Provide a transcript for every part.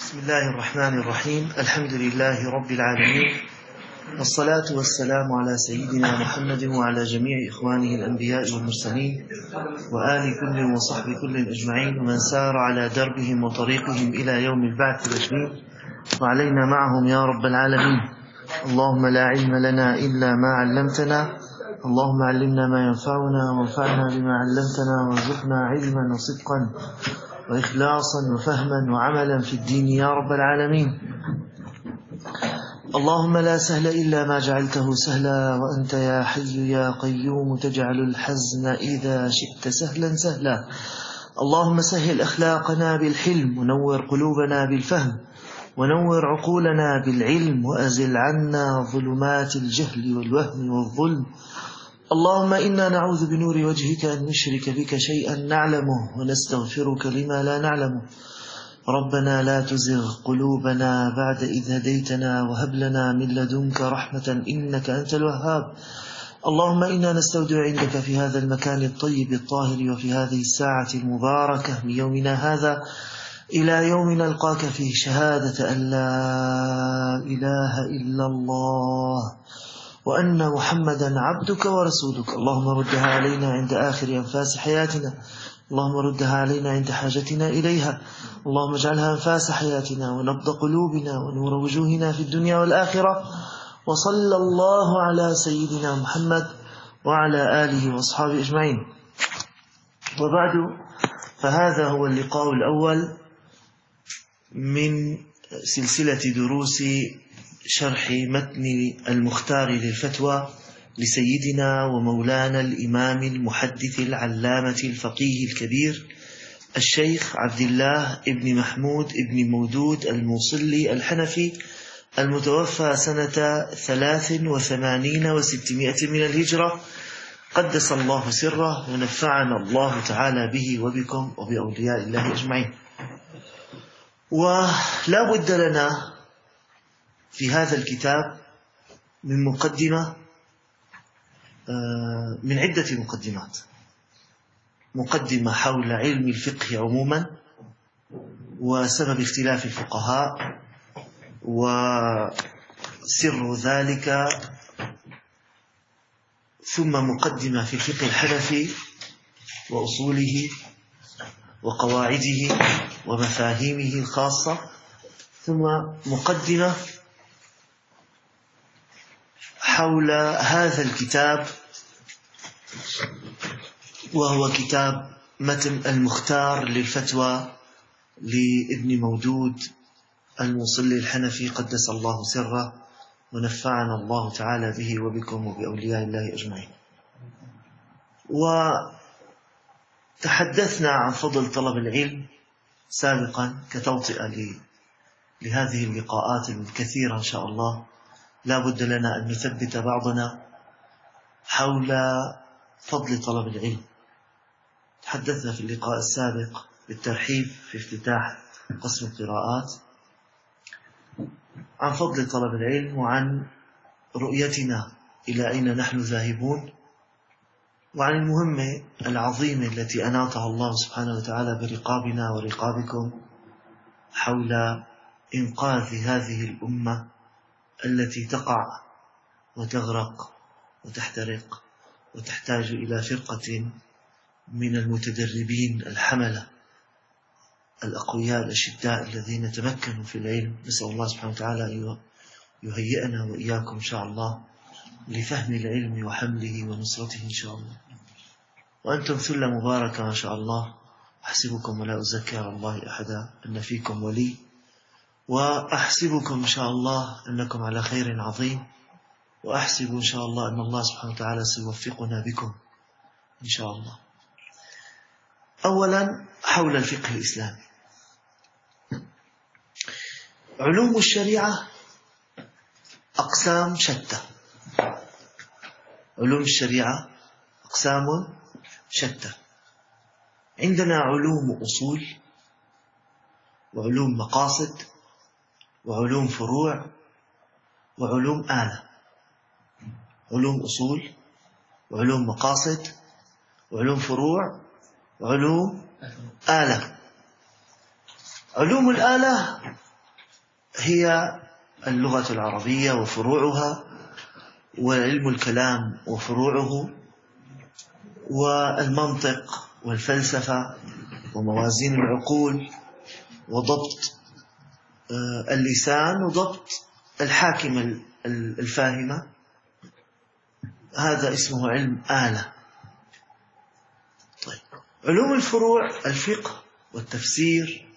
بسم الله الرحمن الرحيم. الحمد لله رب العالمين، والصلاة والسلام على سيدنا محمد وعلى جميع إخوانه الأنبياء والمرسلين وآل كل وصحب كل أجمعين، ومن سار على دربهم وطريقهم إلى يوم البعث الأجمين، وعلينا معهم يا رب العالمين. اللهم لا علم لنا إلا ما علمتنا، اللهم علمنا ما ينفعنا وانفعنا بما علمتنا، وارزقنا علما وصدقا وإخلاصا وفهما وعملا في الدين يا رب العالمين. اللهم لا سهل إلا ما جعلته سهلا، وأنت يا حي يا قيوم تجعل الحزن إذا شئت سهلا سهلا. اللهم سهل أخلاقنا بالحلم، ونور قلوبنا بالفهم، ونور عقولنا بالعلم، وأزل عنا ظلمات الجهل والوهم والظلم. اللهم إنا نعوذ بنور وجهك أن نشرك بك شيئا نعلمه، ونستغفرك لما لا نعلمه. ربنا لا تزغ قلوبنا بعد إذ هديتنا، وهب لنا من لدنك رحمة إنك أنت الوهاب. اللهم إنا نستودع عندك في هذا المكان الطيب الطاهر، وفي هذه الساعة المباركة من يومنا هذا إلى يوم نلقاك فيه، شهادة أن لا إله إلا الله وأن محمدا عبدك ورسولك. اللهم ردها علينا عند آخر أنفاس حياتنا، اللهم ردها علينا عند حاجتنا إليها، اللهم اجعلها أنفاس حياتنا ونبض قلوبنا ونور وجوهنا في الدنيا والآخرة. وصلى الله على سيدنا محمد وعلى آله وأصحابه أجمعين. وبعد، فهذا هو اللقاء الأول من سلسلة دروس شرح متن المختار للفتوى لسيدنا ومولانا الإمام المحدث العلامة الفقيه الكبير الشيخ عبد الله ابن محمود ابن مودود الموصلي الحنفي، المتوفى سنة 83 و600 من الهجرة، قدس الله سره، ونفعنا الله تعالى به وبكم وبأولياء الله أجمعين. ولا بد لنا في هذا الكتاب من مقدمة، من عدة مقدمات. مقدمة حول علم الفقه عموما وسبب اختلاف الفقهاء وسر ذلك، ثم مقدمة في الفقه الحنفي وأصوله وقواعده ومفاهيمه الخاصة، ثم مقدمة حول هذا الكتاب، وهو كتاب متن المختار للفتوى لابن مودود الموصلي الحنفي، قدس الله سره، ونفعنا الله تعالى به وبكم وبأولياء الله أجمعين. وتحدثنا عن فضل طلب العلم سابقا كتوطئة لهذه اللقاءات الكثيرة إن شاء الله. لا بد لنا أن نثبت بعضنا حول فضل طلب العلم. تحدثنا في اللقاء السابق بالترحيب في افتتاح قسم القراءات عن فضل طلب العلم، وعن رؤيتنا إلى أين نحن ذاهبون، وعن المهمة العظيمة التي أناطها الله سبحانه وتعالى برقابنا ورقابكم حول إنقاذ هذه الأمة التي تقع وتغرق وتحترق، وتحتاج إلى فرقة من المتدربين الحملة الأقوياء الأشداء الذين تمكنوا في العلم. نسأل الله سبحانه وتعالى أن يهيئنا وإياكم إن شاء الله لفهم العلم وحمله ونصرته إن شاء الله. وأنتم ثلة مباركة ما شاء الله، أحسبكم ولا أزكي على الله أحدا أن فيكم ولي، وأحسبكم إن شاء الله أنكم على خير عظيم، وأحسب إن شاء الله أن الله سبحانه وتعالى سيوفقنا بكم إن شاء الله. أولا، حول الفقه الإسلامي. علوم الشريعة أقسام شتى. علوم الشريعة أقسام شتى. عندنا علوم أصول، وعلوم مقاصد، وعلوم فروع، وعلوم آلة. علوم أصول، وعلوم مقاصد، وعلوم فروع، وعلوم آلة. علوم الآلة هي اللغة العربية وفروعها، وعلم الكلام وفروعه، والمنطق والفلسفة وموازين العقول، وضبط اللسان، وضبط الحاكم الفاهمة. هذا اسمه علم آلة. طيب، علوم الفروع: الفقه والتفسير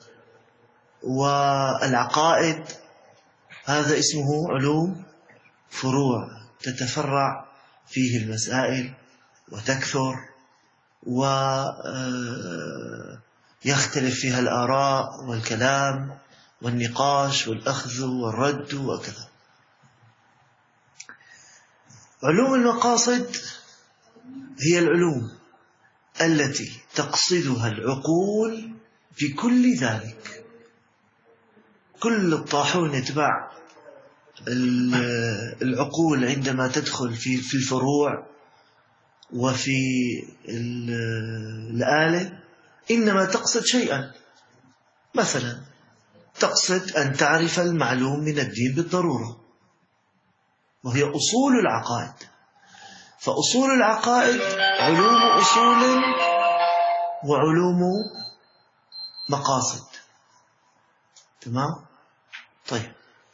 والعقائد، هذا اسمه علوم فروع، تتفرع فيه المسائل وتكثر ويختلف فيها الآراء والكلام والنقاش والأخذ والرد وكذا. علوم المقاصد هي العلوم التي تقصدها العقول في كل ذلك. كل الطاحون يتبع العقول عندما تدخل في الفروع وفي الآلة، إنما تقصد شيئا. مثلا تقصد أن تعرف المعلوم من الدين بالضرورة، وهي أصول العقائد. فأصول العقائد علوم أصول وعلوم مقاصد. تمام؟ طيب،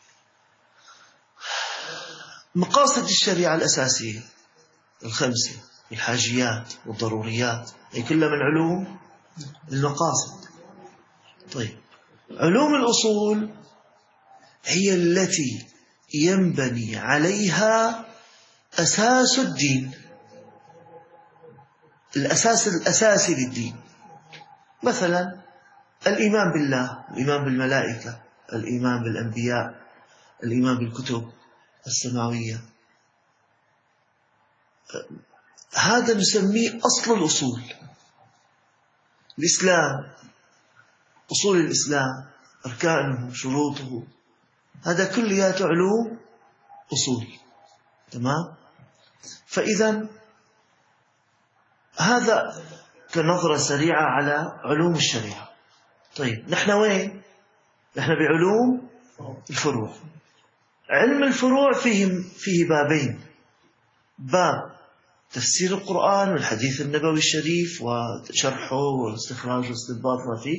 مقاصد الشريعة الأساسية الخمسة: الحاجيات والضروريات، هي كلها من علوم المقاصد. طيب، علوم الأصول هي التي ينبني عليها أساس الدين، الأساس الأساسي للدين. مثلا الإيمان بالله، الإيمان بالملائكة، الإيمان بالأنبياء، الإيمان بالكتب السماوية. هذا نسميه أصل الأصول. الإسلام، أصول الإسلام، أركانه، شروطه، هذا كلياته علوم أصول. تمام؟ فإذا هذا كنظرة سريعة على علوم الشريعة. طيب، نحن وين؟ نحن بعلوم الفروع. علم الفروع فيه بابين: باب تفسير القرآن والحديث النبوي الشريف وشرحه واستخراج واستنباط ما فيه،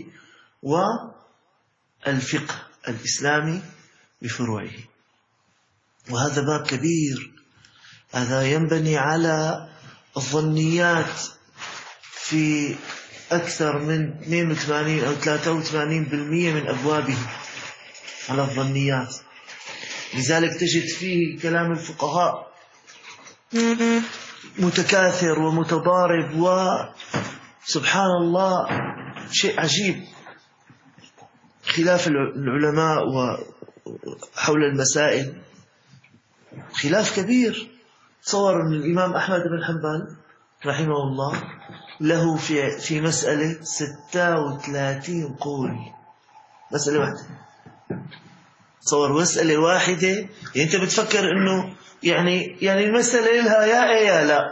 والفقه الإسلامي بفروعه. وهذا باب كبير، هذا ينبني على الظنيات في أكثر من 82 أو 83% من أبوابه على الظنيات. لذلك تجد فيه كلام الفقهاء متكاثر ومتضارب، وسبحان الله شيء عجيب. خلاف العلماء حول المسائل خلاف كبير. تصور أن الإمام أحمد بن حنبل رحمه الله له في مسألة 36 قول، مسألة واحدة. تصور مسألة واحدة، يعني أنت بتفكر إنه يعني المسألة لها يا إيه يا لا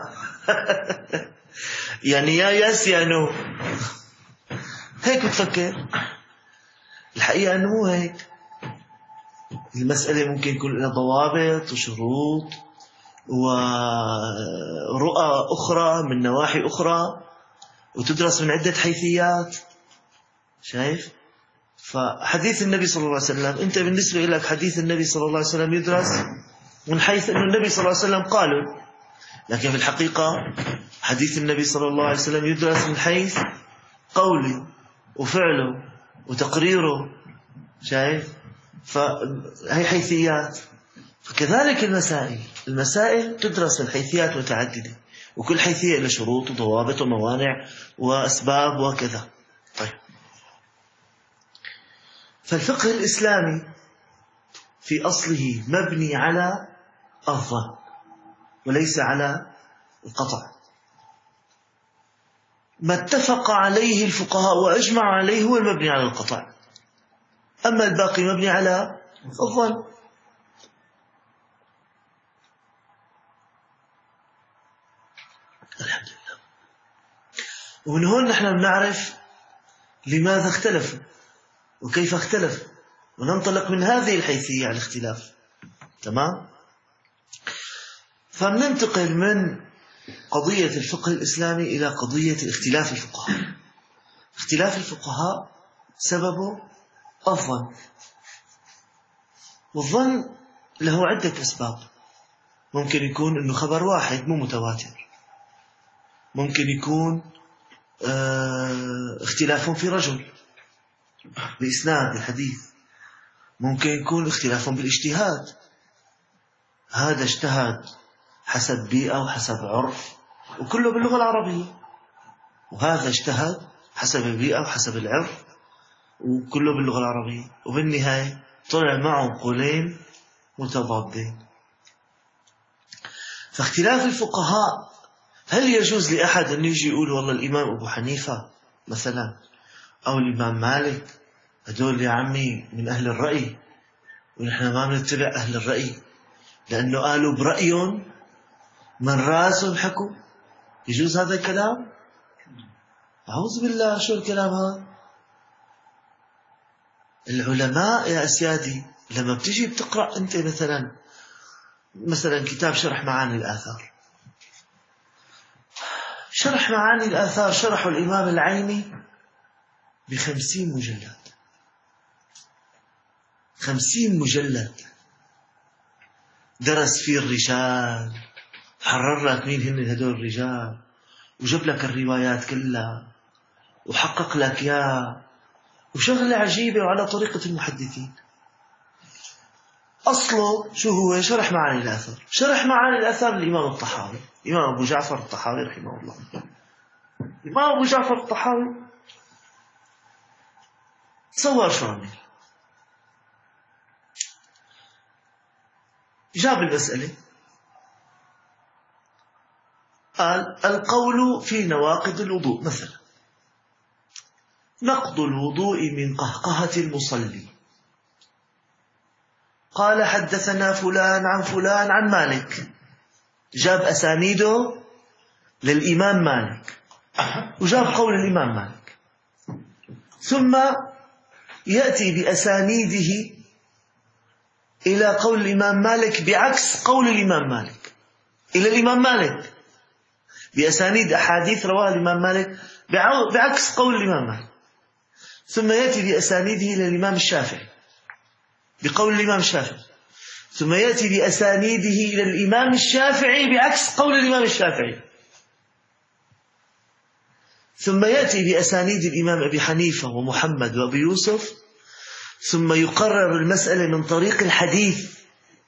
يعني يا يس يا نو، هيك بتفكر. الحقيقة أنه مو هيك. المسألة ممكن يكون لها ضوابط وشروط ورؤى أخرى من نواحي أخرى، وتدرس من عدة حيثيات. شايف؟ فحديث النبي صلى الله عليه وسلم، أنت بالنسبة لك حديث النبي صلى الله عليه وسلم يدرس من حيث أن النبي صلى الله عليه وسلم قاله، لكن في الحقيقة حديث النبي صلى الله عليه وسلم يدرس من حيث قوله وفعله وتقريره. شايف؟ فهي حيثيات. فكذلك المسائل تدرس من حيثيات متعددة، وكل حيثية لها شروط وضوابط وموانع وأسباب وكذا. طيب، فالفقه الإسلامي في أصله مبني على الظن وليس على القطع. ما اتفق عليه الفقهاء وأجمعوا عليه هو المبني على القطع، أما الباقي مبني على الظن. الحمد لله. ومن هون نحن بنعرف لماذا اختلفوا وكيف اختلفوا. وننطلق من هذه الحيثية على الاختلاف. تمام؟ فننتقل من قضية الفقه الإسلامي إلى قضية اختلاف الفقهاء. اختلاف الفقهاء سببه الظن، والظن له عدة أسباب. ممكن يكون إنه خبر واحد مو متواتر، ممكن يكون اختلاف في رجل بإسناد الحديث، ممكن يكون اختلاف بالاجتهاد، هذا اجتهد حسب بيئة وحسب عرف وكله باللغة العربية، وهذا اجتهد حسب البيئة وحسب العرف وكله باللغة العربية، وبالنهاية طلع معه قولين متضادين. فاختلاف الفقهاء، هل يجوز لأحد أن يجي يقول والله الإمام أبو حنيفة مثلا أو الإمام مالك هدول يا عمي من أهل الرأي ونحن ما بنتبع أهل الرأي لأنه قالوا برأيهم من راسهم حكوا؟ يجوز هذا الكلام؟ أعوذ بالله، شو الكلام هذا؟ العلماء يا أسيادي لما بتجي بتقرأ أنت مثلا كتاب شرح معاني الآثار، شرح معاني الآثار شرحه الإمام العيني ب50 مجلد، 50 مجلد، درس فيه الرجال، حرر لك مين هن هدول الرجال، وجاب لك الروايات كلها، وحقق لك يا وشغلة عجيبة وعلى طريقة المحدثين. أصله شو هو؟ شرح معاني الآثار. شرح معاني الآثار الإمام الطحاوي، إمام أبو جعفر الطحاوي رحمه الله. الإمام أبو جعفر الطحاوي تصور شو عمل، جاب المسألة قال القول في نواقض الوضوء، مثلا نقض الوضوء من قهقهة المصلي، قال حدثنا فلان عن فلان عن مالك، جاب أسانيده للإمام مالك وجاب قول الإمام مالك، ثم يأتي بأسانيده إلى قول الإمام مالك بعكس قول الإمام مالك، إلى الإمام مالك بأسانيد أحاديث رواها الإمام مالك بعكس قول الإمام مالك، ثم يأتي بأسانيده إلى الإمام الشافعي بقول الإمام الشافعي، ثم يأتي بأسانيده إلى الإمام الشافعي بعكس قول الإمام الشافعي، ثم يأتي بأسانيد الإمام أبي حنيفة ومحمد وأبي يوسف، ثم يقرر المسألة من طريق الحديث،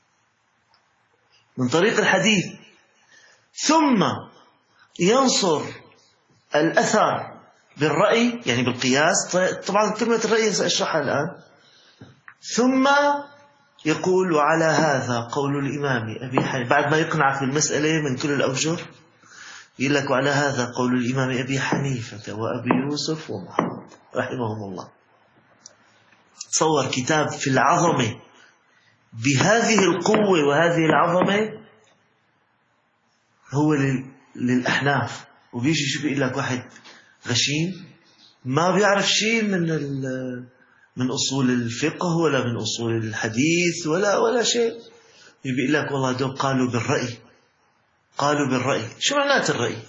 ثم ينصر الأثر بالرأي، يعني بالقياس. طبعا كلمة الرأي سأشرحها الآن. ثم يقول وعلى هذا قول الإمام أبي حنيفة، بعد ما يقنعك بالمسألة من كل الأوجه يقول لك وعلى هذا قول الإمام أبي حنيفة وأبي يوسف ومحمد رحمهم الله. تصور كتاب في العظمة بهذه القوة وهذه العظمة هو للأحناف، وبيجي شو بيقول لك واحد غشيم ما بيعرف شيء من أصول الفقه ولا من أصول الحديث ولا شيء، بيقول لك والله دول قالوا بالرأي. شو معنات الرأي؟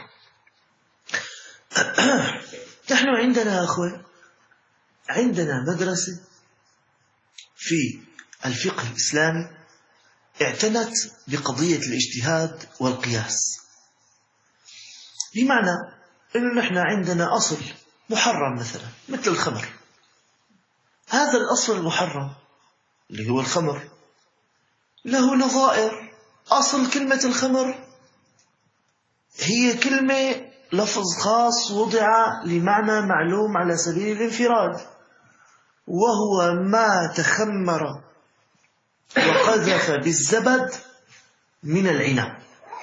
نحن عندنا يا أخوة، عندنا مدرسة في الفقه الإسلامي اعتنت بقضية الاجتهاد والقياس، بمعنى أنه نحن عندنا أصل محرم مثلا مثل الخمر، هذا الأصل المحرم اللي هو الخمر له نظائر. أصل كلمة الخمر هي كلمة لفظ خاص وضع لمعنى معلوم على سبيل الانفراد، وهو ما تخمر وقذف بالزبد من العنب.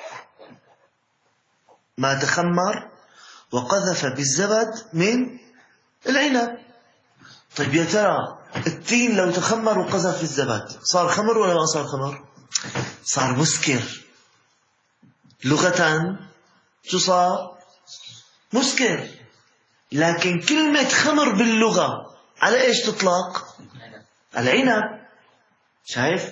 ما تخمر وقذف بالزبد من العنب. طيب يا ترى التين لو تخمر وقذف في الزبد صار خمر ولا ما صار خمر؟ صار مسكر. لغة شو صار؟ مسكر. لكن كلمة خمر باللغة على ايش تطلق؟ العنب. شايف؟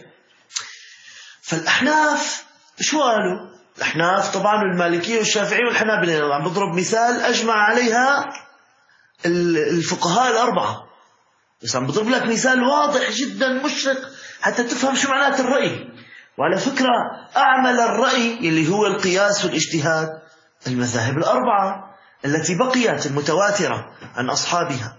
فالأحناف شو قالوا؟ الأحناف طبعا المالكية والشافعية والحنابلة، عم بضرب مثال أجمع عليها الفقهاء الأربعة، بس عم بضرب لك مثال واضح جدا مشرق حتى تفهم شو معنات الرأي. وعلى فكرة أعمل الرأي اللي هو القياس والاجتهاد المذاهب الأربعة التي بقيت المتواترة عن أصحابها،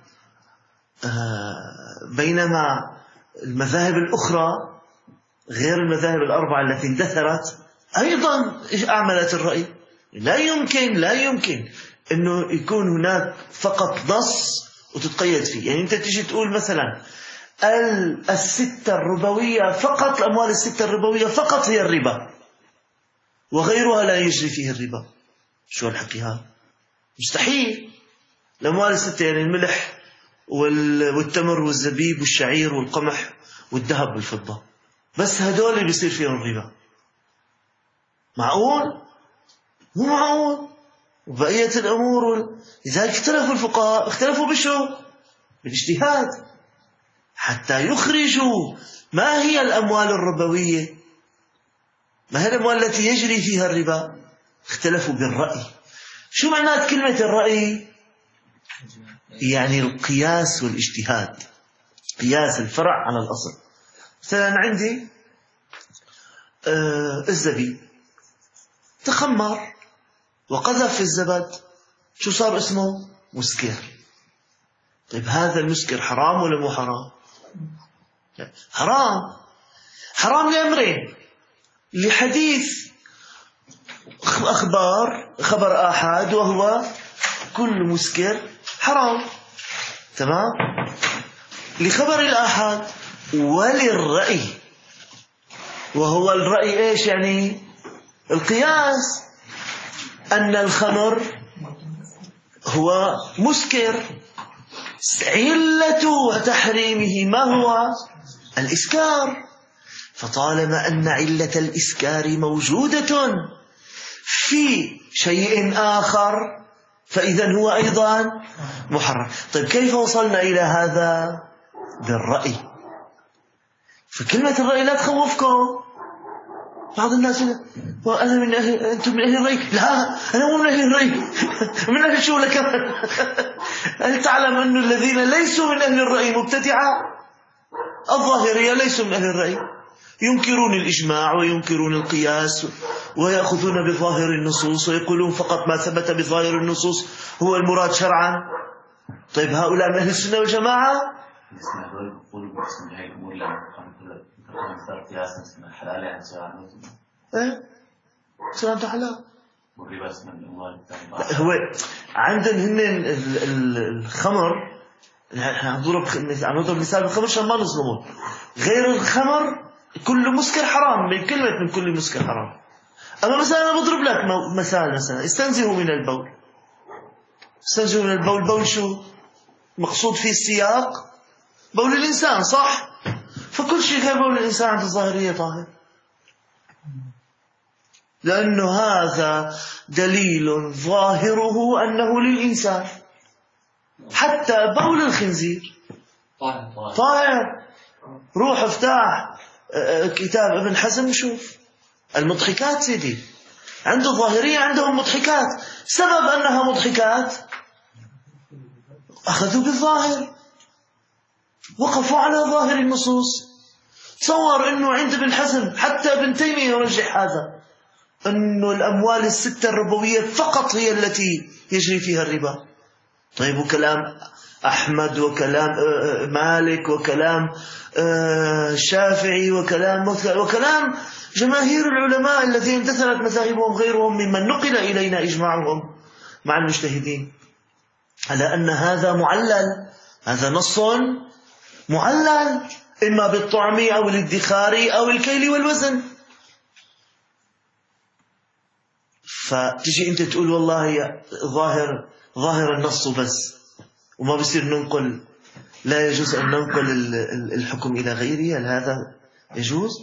بينما المذاهب الأخرى غير المذاهب الأربعة التي اندثرت أيضا أعملت الرأي. لا يمكن أنه يكون هناك فقط نص وتتقيد فيه. يعني أنت تيجي تقول مثلا الستة الربوية فقط، الأموال الستة الربوية فقط هي الربا وغيرها لا يجري فيه الربا. شو الحكي هذا؟ مستحيل. الأموال الستة يعني الملح والتمر والزبيب والشعير والقمح والذهب والفضة، بس هدول بيصير فيهم الربا. معقول؟ مو معقول. وبقية الأمور لذلك اختلفوا الفقهاء، اختلفوا بشو؟ بالاجتهاد حتى يخرجوا ما هي الأموال الربوية، ما هي الأموال التي يجري فيها الربا. اختلفوا بالرأي. شو معنات كلمة الرأي؟ يعني القياس والاجتهاد، قياس الفرع على الأصل. مثلا عندي الزبيب تخمر وقذف في الزبد، شو صار اسمه؟ مسكر. طيب هذا المسكر حرام ولا مو حرام؟ حرام. حرام لأمرين: لحديث خبر آحاد وهو كل مسكر حرام، تمام؟ لخبر الآحاد، وللرأي، وهو الرأي إيش يعني؟ القياس، أن الخمر هو مسكر، علة تحريمه ما هو؟ الإسكار. فطالما أن علة الإسكار موجودة في شيء آخر فإذا هو أيضا محرم. طيب كيف وصلنا إلى هذا؟ بالرأي. فكلمة الرأي لا تخوفكم. بعض الناس أنا من أهل، أنتم من أهل الرأي. لا، أنا مو من أهل الرأي. من أهل شو لك؟ هل تعلم أن الذين ليسوا من أهل الرأي مبتدعة؟ الظاهرية ليسوا من أهل الرأي، ينكرون الإجماع وينكرون القياس ويأخذون بظاهر النصوص ويقولون فقط ما ثبت بظاهر النصوص هو المراد شرعا. طيب هؤلاء من أهل السنة والجماعة؟ سلامة حلال. هو عندهم هن الخمر، عم نضرب مثال بالخمر عشان ما نظلمون. غير الخمر كل مسكر حرام، من كلمة من كل مسكر حرام. أما مثلا أنا بضرب لك مثال، مثلا استنزهوا من البول. استنزهوا من البول، بول شو؟ مقصود فيه السياق بول الإنسان، صح؟ فكل شيء غير بول الإنسان عند الظاهرية طاهر، لأنه هذا دليل ظاهره أنه للإنسان. حتى بول الخنزير طاهر. روح افتح كتاب ابن حزم شوف المضحكات سيدي، عنده الظاهرية عندهم مضحكات. سبب أنها مضحكات أخذوا بالظاهر، وقفوا على ظاهر النصوص. تصور أنه عند ابن حزم حتى ابن تيمية يرجح هذا، أنه الأموال الستة الربوية فقط هي التي يجري فيها الربا. طيب وكلام أحمد وكلام مالك وكلام الشافعي وكلام جماهير العلماء الذين اندثرت مذاهبهم غيرهم ممن نقل إلينا إجماعهم مع المجتهدين على أن هذا معلل، هذا نص معلل إما بالطعم أو الادخار أو الكيل والوزن. فتجي أنت تقول والله ظاهر النص بس وما بصير ننقل، لا يجوز أن ننقل الحكم إلى غيره، هل هذا يجوز؟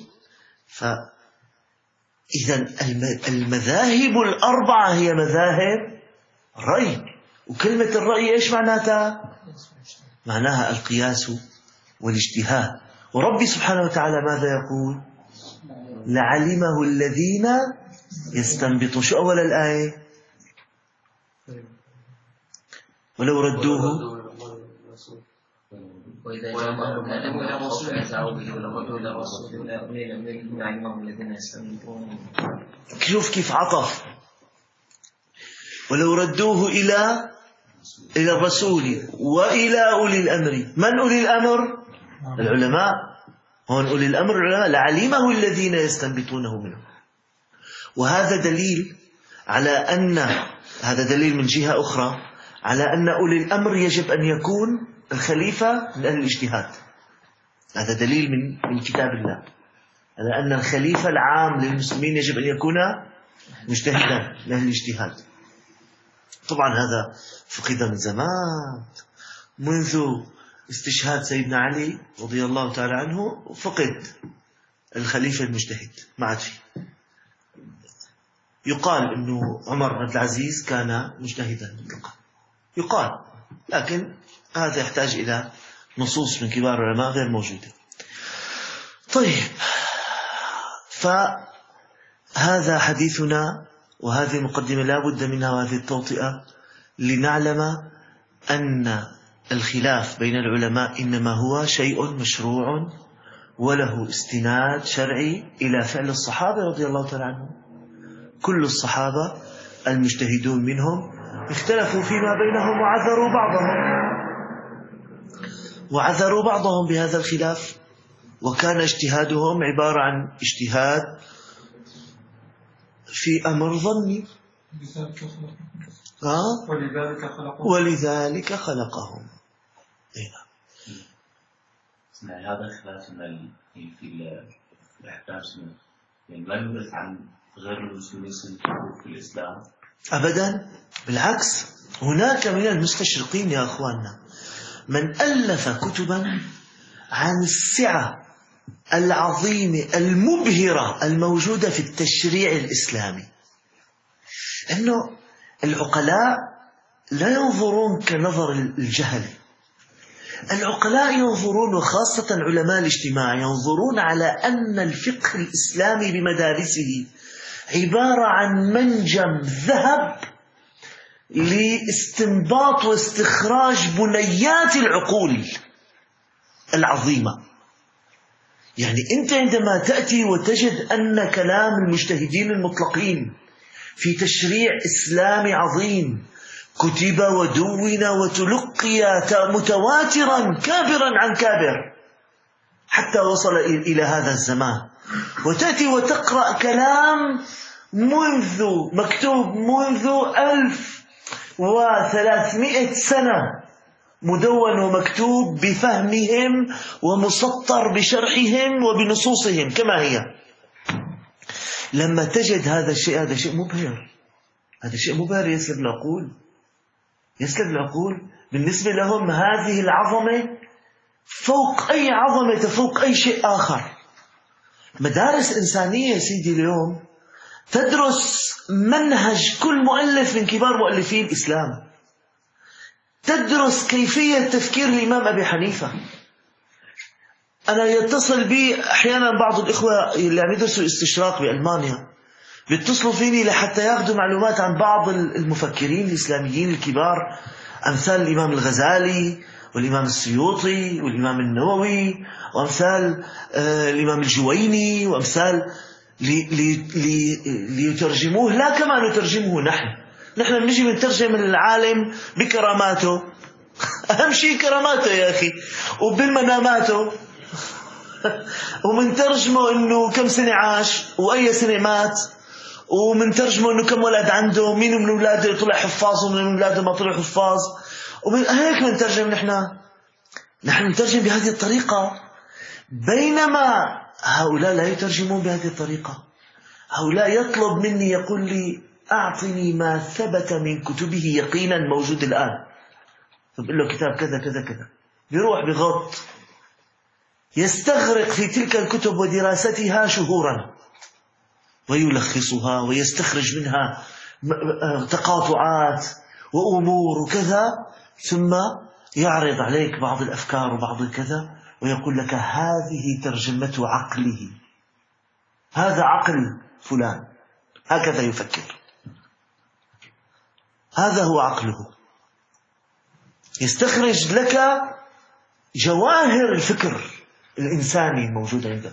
فإذا المذاهب الأربعة هي مذاهب رأي. وكلمة الرأي إيش معناتها؟ معناها القياس والاجتهاد. وربي سبحانه وتعالى ماذا يقول؟ لعلمه الذين يستنبطون. شو أول الآية؟ ولو ردوه وإذا جاء أمر من الأمر إلى الرسول أذاعوا به ولردوه إلى الرسول إلى أولي الأمر منهم لعلمه الذين يستنبطون. شوف كيف عطف. ولو ردوه إلى الرسول وإلى أولي الأمر. من أولي الأمر؟ العلماء. هون أولي الأمر العلماء. لعلمه الذين يستنبطونه منهم. وهذا دليل على أن هذا دليل من جهة أخرى على أن أولي الأمر يجب أن يكون الخليفة من أهل الاجتهاد. هذا دليل من كتاب الله على أن الخليفة العام للمسلمين يجب أن يكون مجتهدا من أهل الاجتهاد. طبعا هذا فقد من زمان، منذ استشهاد سيدنا علي رضي الله تعالى عنه فقد الخليفة المجتهد، ما عاد فيه. يقال أنه عمر بن عبد العزيز كان مجتهدا مطلقا، يقال، لكن هذا يحتاج إلى نصوص من كبار العلماء غير موجودة. طيب، فهذا حديثنا وهذه المقدمة لا بد منها وهذه التوطئة لنعلم أن الخلاف بين العلماء إنما هو شيء مشروع وله استناد شرعي إلى فعل الصحابة رضي الله تعالى عنهم. كل الصحابة المجتهدون منهم اختلفوا فيما بينهم وعذروا بعضهم بهذا الخلاف، وكان اجتهادهم عبارة عن اجتهاد في أمر ظني. ولذلك خلقهم. هذا الخلاف في الأحكام يعني ما يبحث عن غير المسلمين في الإسلام أبدا، بالعكس، هناك من المستشرقين يا أخواننا من ألف كتبا عن السعة العظيمة المبهرة الموجودة في التشريع الإسلامي. أنه العقلاء لا ينظرون كنظر الجهل، العقلاء ينظرون، وخاصة علماء الاجتماع، ينظرون على أن الفقه الإسلامي بمدارسه عبارة عن منجم ذهب لاستنباط واستخراج بنيات العقول العظيمة. يعني أنت عندما تأتي وتجد أن كلام المجتهدين المطلقين في تشريع إسلامي عظيم كتب ودون وتلقي متواترا كابرا عن كابر حتى وصل إلى هذا الزمان، وتأتي وتقرأ كلام مكتوب منذ 1300 سنة، مدون ومكتوب بفهمهم ومسطر بشرحهم وبنصوصهم كما هي. لما تجد هذا الشيء، هذا شيء مبهر، هذا شيء مبهر يسلب العقول. بالنسبة لهم هذه العظمة فوق أي عظمة، تفوق أي شيء آخر. مدارس إنسانية يا سيدي اليوم تدرس منهج كل مؤلف من كبار مؤلفي الإسلام، تدرس كيفية تفكير الإمام أبي حنيفة. أنا يتصل بي أحيانا بعض الإخوة اللي عم يدرسوا استشراق بألمانيا، بيتصلوا فيني لحتى ياخذوا معلومات عن بعض المفكرين الإسلاميين الكبار، أمثال الإمام الغزالي والإمام السيوطي والإمام النووي وأمثال الإمام الجويني، وأمثال ليترجموه لا كما نترجمه نحن بنجي بنترجم العالم بكراماته، أهم شيء كراماته يا أخي، وبالمناماته ومنترجمه إنه كم سنة عاش وأي سنة مات، ومنترجمه إنه كم ولد عنده، مين من أولاده طلع حفاظ ومن أولاده ما طلع حفاظ، هيك منترجم. نحن نترجم بهذه الطريقة، بينما هؤلاء لا يترجمون بهذه الطريقة. هؤلاء يطلب مني، يقول لي أعطني ما ثبت من كتبه يقينا موجود الآن، فبقول له كتاب كذا كذا كذا، بيروح بغط يستغرق في تلك الكتب ودراستها شهورا ويلخصها ويستخرج منها تقاطعات وأمور وكذا، ثم يعرض عليك بعض الأفكار وبعض كذا ويقول لك هذه ترجمة عقله، هذا عقل فلان، هكذا يفكر، هذا هو عقله. يستخرج لك جواهر الفكر الإنساني الموجودة عنده.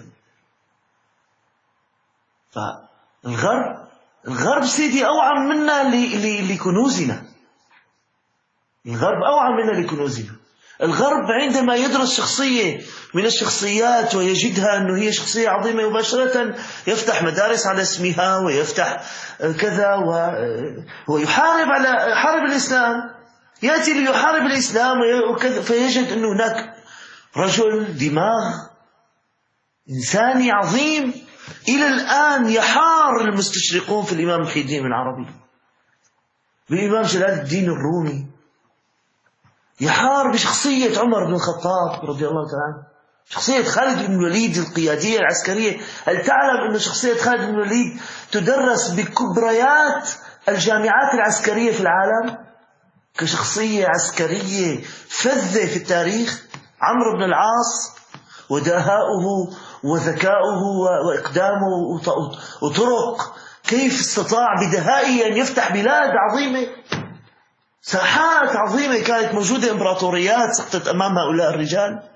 فالغرب سيدي أوعى منا لكنوزنا، الغرب أوعى منا لكنوزنا. الغرب عندما يدرس شخصية من الشخصيات ويجدها أنه هي شخصية عظيمة مباشرة يفتح مدارس على اسمها ويفتح كذا ويحارب حارب الإسلام، يأتي ليحارب الإسلام وكذا، فيجد أنه هناك رجل دماغ إنساني عظيم. إلى الآن يحار المستشرقون في الإمام محي الدين بن عربي، بالإمام جلال الدين الرومي، يحار بشخصية عمر بن الخطاب رضي الله تعالى عنه، شخصية خالد بن الوليد القيادية العسكرية. هل تعلم أن شخصية خالد بن الوليد تدرس بكبريات الجامعات العسكرية في العالم كشخصية عسكرية فذة في التاريخ؟ عمرو بن العاص ودهاؤه وذكاؤه وإقدامه وطرق كيف استطاع بدهائه أن يفتح بلاد عظيمة، ساحات عظيمة كانت موجودة، إمبراطوريات سقطت أمام هؤلاء الرجال.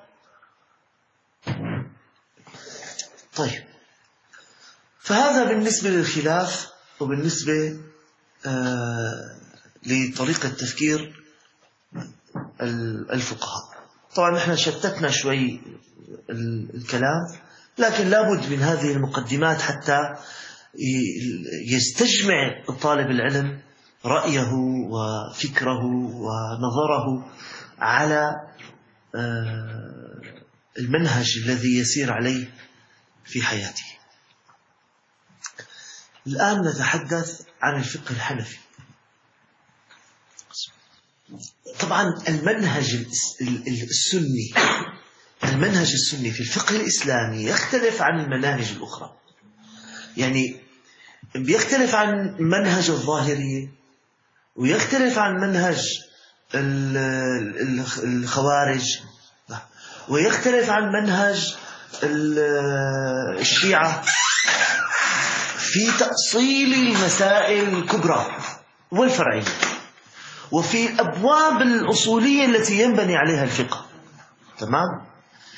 طيب، فهذا بالنسبة للخلاف وبالنسبة لطريقة تفكير الفقهاء. طبعا نحن شتتنا شوي الكلام، لكن لابد من هذه المقدمات حتى يستجمع الطالب العلم رأيه وفكره ونظره على المنهج الذي يسير عليه في حياته. الآن نتحدث عن الفقه الحنفي. طبعا المنهج السني في الفقه الإسلامي يختلف عن المناهج الأخرى، يعني بيختلف عن منهج الظاهرية، ويختلف عن منهج الخوارج، ويختلف عن منهج الشيعة في تأصيل المسائل الكبرى والفرعية، وفي الأبواب الأصولية التي ينبني عليها الفقه. تمام؟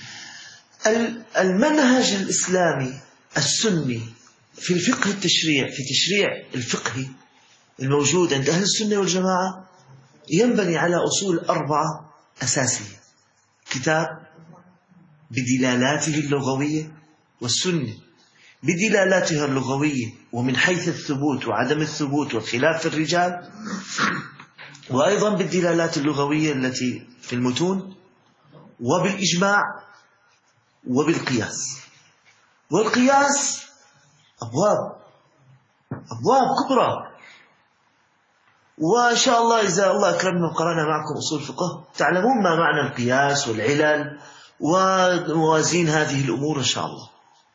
المنهج الإسلامي السني في الفقه التشريع، في تشريع الفقه الموجود عند أهل السنة والجماعة، ينبني على أصول 4 أساسية: كتاب بدلالاته اللغوية، والسنة بدلالاتها اللغوية ومن حيث الثبوت وعدم الثبوت والخلاف في الرجال، وأيضا بالدلالات اللغوية التي في المتون، وبالإجماع، وبالقياس. والقياس أبواب كبرى، وإن شاء الله إذا الله أكرمنا وقرأنا معكم أصول فقه تعلمون ما معنى القياس والعلل وموازين هذه الأمور إن شاء الله.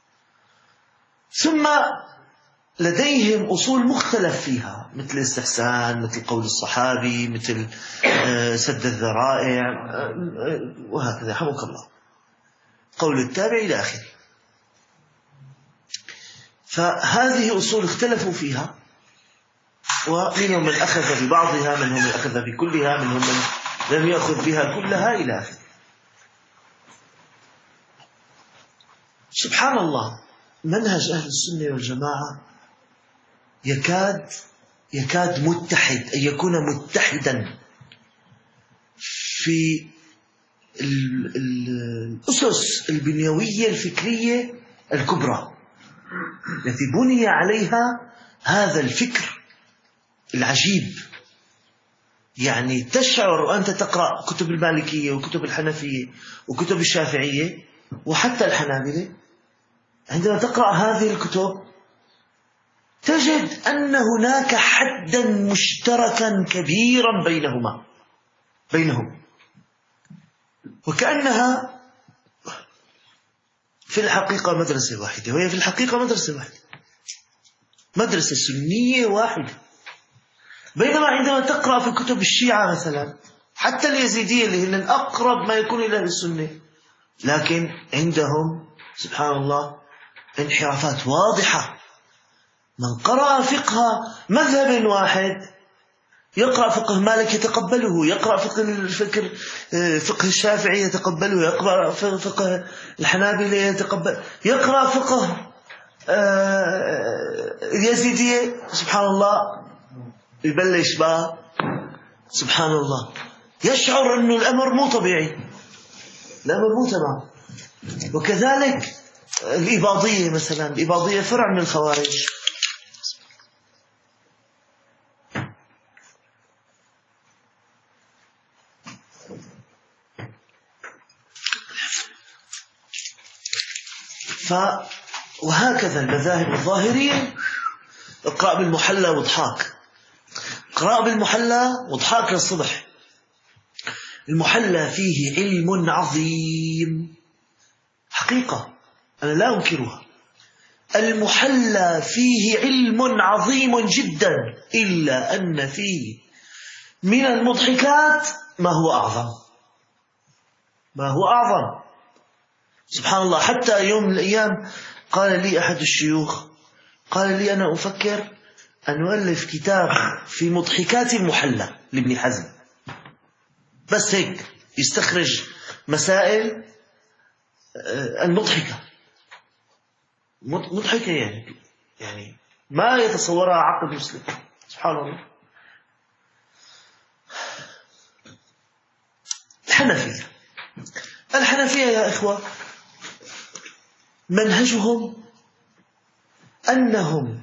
ثم لديهم أصول مختلف فيها، مثل الاستحسان، مثل قول الصحابي، مثل سد الذرائع، وهكذا، حمك الله، قول التابع إلى آخره. فهذه أصول اختلفوا فيها، ومنهم من أخذ ببعضها، منهم من أخذ بكلها، منهم من لم يأخذ بها كلها إلى آخره. سبحان الله، منهج أهل السنة والجماعة يكاد متحد، أن يكون متحدا في الأسس البنيوية الفكرية الكبرى التي بني عليها هذا الفكر العجيب. يعني تشعر وأنت تقرأ كتب المالكية وكتب الحنفية وكتب الشافعية وحتى الحنابلة، عندما تقرأ هذه الكتب تجد أن هناك حدا مشتركا كبيرا بينهم، وكأنها في الحقيقة مدرسة واحدة، وهي في الحقيقة مدرسة واحدة، مدرسة سنية واحدة. بينما عندما تقرأ في كتب الشيعة مثلا حتى اليزيدية اللي هن أقرب ما يكون إلى السنة، لكن عندهم سبحان الله انحرافات واضحة. من قرأ فقه مذهب واحد، يقرأ فقه مالك يتقبله، يقرأ فقه الشافعي يتقبله، يقرأ فقه الحنابلة يتقبل، يقرأ فقه اليزيدية سبحان الله يبلش بقى سبحان الله يشعر أنه الأمر مو طبيعي، الأمر مو تمام. وكذلك الإباضية مثلا، الإباضية فرع من الخوارج. وهكذا المذاهب الظاهرية. اقرأ بالمحلى وضحاك، اقرأ بالمحلى وضحاك للصبح. المحلى فيه علم عظيم حقيقة أنا لا أنكرها، المحلى فيه علم عظيم جدا، إلا أن فيه من المضحكات ما هو أعظم، ما هو أعظم سبحان الله. حتى يوم من الأيام قال لي أحد الشيوخ، قال لي أنا أفكر أن أؤلف كتاب في مضحكات المحلى لابن حزم، بس هيك يستخرج مسائل المضحكة، مضحكة يعني ما يتصورها عقل مسلم سبحان الله. الحنفية يا إخوة منهجهم أنهم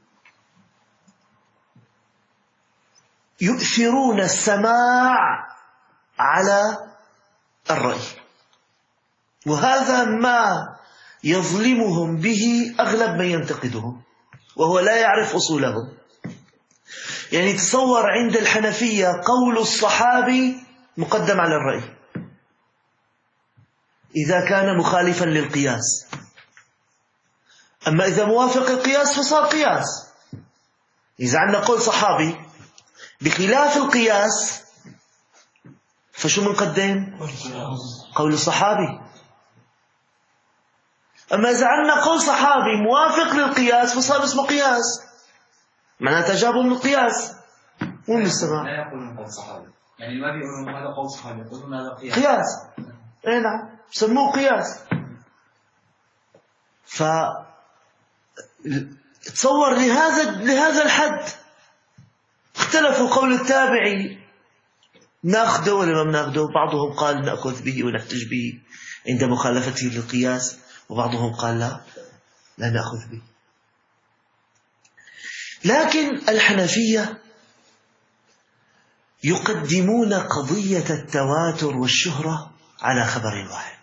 يؤثرون السماع على الرأي، وهذا ما يظلمهم به أغلب من ينتقدهم وهو لا يعرف أصولهم. يعني تصور عند الحنفية قول الصحابي مقدم على الرأي إذا كان مخالفا للقياس، أما إذا موافق القياس فصار قياس. إذا عندنا قول صحابي بخلاف القياس فشو منقدم؟ قول الصحابي. أما إذا عندنا قول صحابي موافق للقياس فصار اسمه قياس، معناته جابوا من القياس مو من السماع. لا يقولون قول صحابي، يعني ما بيقولون هذا قول صحابي، يقولون هذا قياس. اي نعم سموه قياس. تصور لهذا الحد اختلفوا قول التابعي ناخذه ولا ما ناخذه. بعضهم قال نأخذ به ونحتج به عند مخالفته للقياس، وبعضهم قال لا نأخذ به. لكن الحنفية يقدمون قضية التواتر والشهرة على خبر واحد،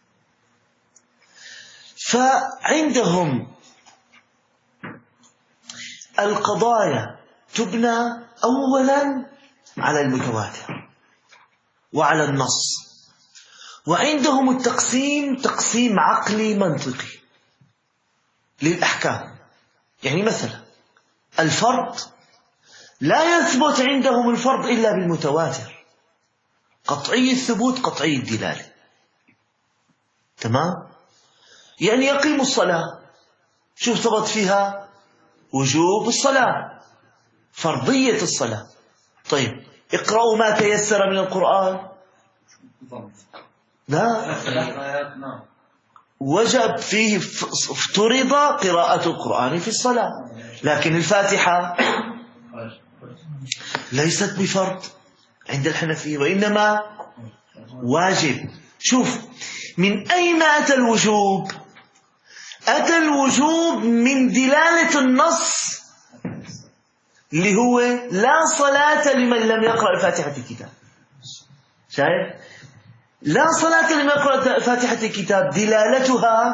فعندهم القضايا تبنى أولا على المتواتر وعلى النص، وعندهم التقسيم تقسيم عقلي منطقي للأحكام. يعني مثلا الفرض لا يثبت عندهم الفرض إلا بالمتواتر، قطعي الثبوت قطعي الدلالة، تمام؟ يعني يقيم الصلاة شو ثبت فيها؟ وجوب الصلاة، فرضية الصلاة. طيب اقرأوا ما تيسر من القرآن، لا وجب فيه افترض قراءة القرآن في الصلاة، لكن الفاتحة ليست بفرض عند الحنفية وإنما واجب. شوف من أين أتى الوجوب؟ أتى الوجوب من دلالة النص اللي هو لا صلاة لمن لم يقرأ فاتحة الكتاب. شايف؟ لا صلاة لمن يقرأ فاتحة الكتاب دلالتها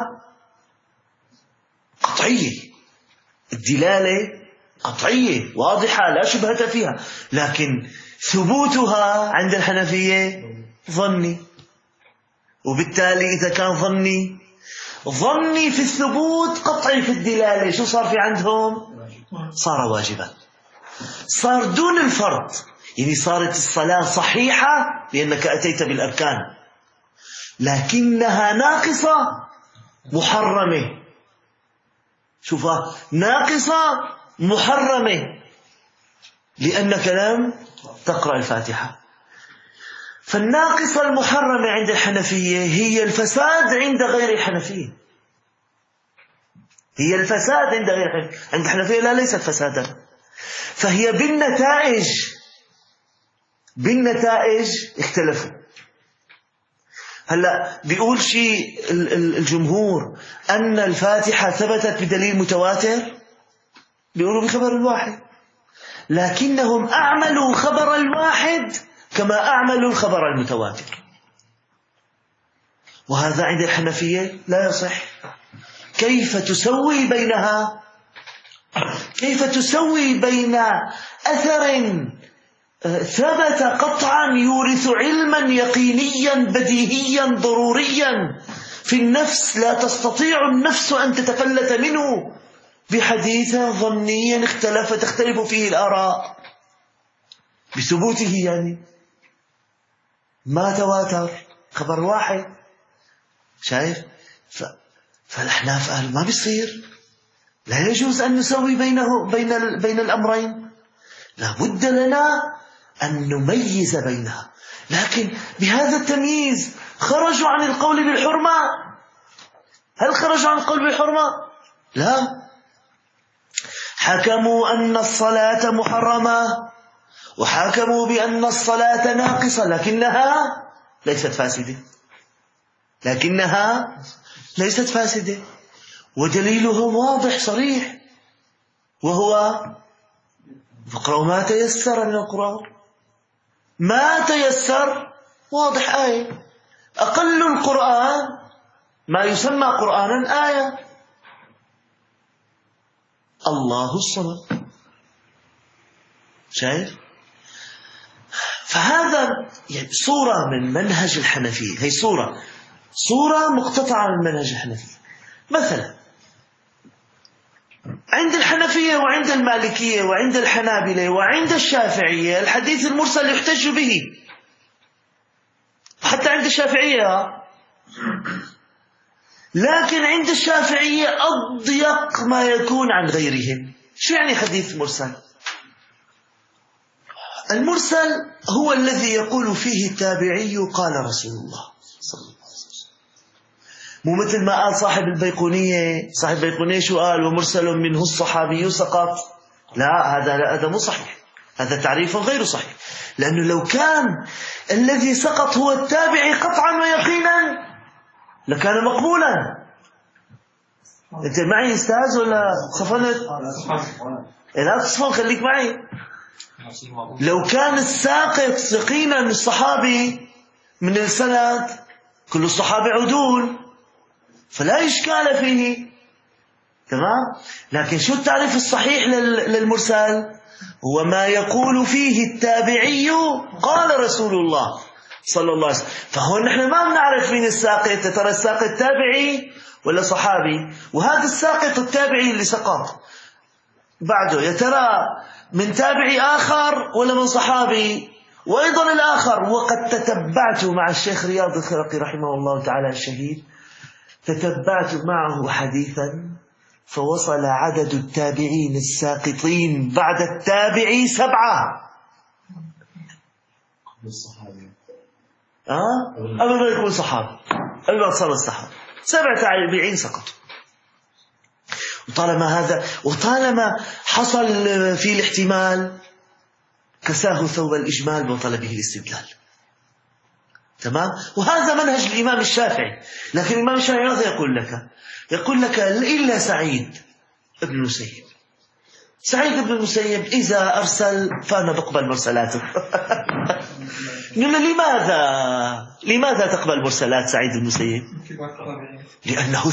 قطعية، الدلالة قطعية واضحة لا شبهة فيها، لكن ثبوتها عند الحنفية ظني، وبالتالي إذا كان ظني في الثبوت قطعي في الدلالة، شو صار في عندهم؟ صار واجبا، صار دون الفرض. يعني صارت الصلاة صحيحة لأنك أتيت بالأركان، لكنها ناقصة محرمة. شوفها، ناقصة محرمة لأنك لم تقرأ الفاتحة. فالناقصة المحرمة عند الحنفية هي الفساد عند غير الحنفية، هي الفساد عند غير الحنفية. عند الحنفية لا، ليست فسادا، فهي بالنتائج اختلفوا. هلا بيقول شيء الجمهور أن الفاتحة ثبتت بدليل متواتر، بيقولوا بخبر الواحد، لكنهم أعملوا خبر الواحد كما أعملوا الخبر المتواتر، وهذا عند الحنفية لا يصح. كيف تسوي بينها؟ كيف تسوي بين أثر ثبت قطعا يورث علما يقينيا بديهيا ضروريا في النفس لا تستطيع النفس أن تتفلت منه، بحديث ظنيا تختلف فيه الآراء بثبوته، يعني ما تواتر، خبر واحد. شايف؟ فالأحناف قالوا ما بيصير، لا يجوز أن نسوي بين الأمرين، لا بد لنا أن نميز بينها. لكن بهذا التمييز خرجوا عن القول بالحرمة. هل خرجوا عن القول بالحرمة؟ لا، حكموا أن الصلاة محرمة، وحكموا بأن الصلاة ناقصة لكنها ليست فاسدة، ودليلهم واضح صريح، وهو فاقرأوا ما تيسر من القرآن. ما تيسر واضح، آية. أقل القرآن ما يسمى قرآنا آية، الله الصمد. شايف؟ فهذا يعني صورة من منهج الحنفية، هي صورة مقتطعة من منهج الحنفية. مثلا عند الحنفية وعند المالكية وعند الحنابلة وعند الشافعية الحديث المرسل يحتج به، حتى عند الشافعية. لكن عند الشافعية أضيق ما يكون عن غيرهم. شو يعني حديث مرسل؟ المرسل هو الذي يقول فيه التابعي قال رسول الله صلى الله عليه وسلم، مو مثل ما قال صاحب البيقونية شو قال؟ ومرسل منه الصحابي سقط. لا، هذا مو صحيح، هذا تعريف غير صحيح، لأنه لو كان الذي سقط هو التابعي قطعا ويقينا لكان مقبولا. انت معي استاذ ولا صفنت؟ لا تصفن، خليك معي. لو كان الساقط يقينا الصحابي من السند، كل الصحابة عدول، فلا إشكال فيه، تمام. لكن شو التعريف الصحيح للمرسل؟ هو ما يقول فيه التابعي قال رسول الله صلى الله عليه وسلم. فهون نحن ما بنعرف مين الساقط، ترى الساقط تابعي ولا صحابي، وهذا الساقط التابعي اللي سقط بعده يا ترى من تابعي آخر ولا من صحابي. وأيضا الآخر، وقد تتبعت مع الشيخ رياض الخرقي رحمه الله تعالى الشهيد، تتبعت معه حديثا فوصل عدد التابعين الساقطين بعد التابعي 7. قبل ما يكون صحابي، قبل ما صار الصحابة 7 تابعين سقطوا. وطالما حصل في الاحتمال كساه ثوب الإجمال وطلبه الاستدلال، تمام. وهذا منهج الإمام الشافعي. لكن الإمام الشافعي ماذا يقول لك إلا سعيد ابن المسيب. سعيد ابن المسيب إذا أرسل فأنا بقبل مرسلاته. لماذا تقبل مرسلات سعيد بن المسيب؟ لأنه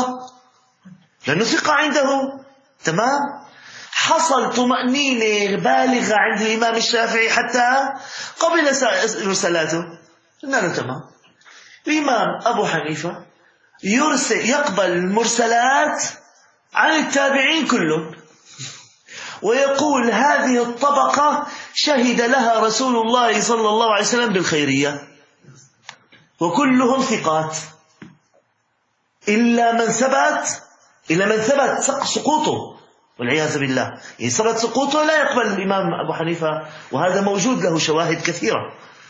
ثقة عنده، تمام. حصل طمأنينة بالغة عند الإمام الشافعي حتى قبل مرسلاته، قلنا له تمام. الإمام أبو حنيفة يقبل المرسلات عن التابعين كلهم، ويقول هذه الطبقة شهد لها رسول الله صلى الله عليه وسلم بالخيرية وكلهم ثقات إلا من ثبت سقوطه والعياذ بالله. يعني ثبت سقوطه لا يقبل الإمام أبو حنيفة، وهذا موجود له شواهد كثيرة.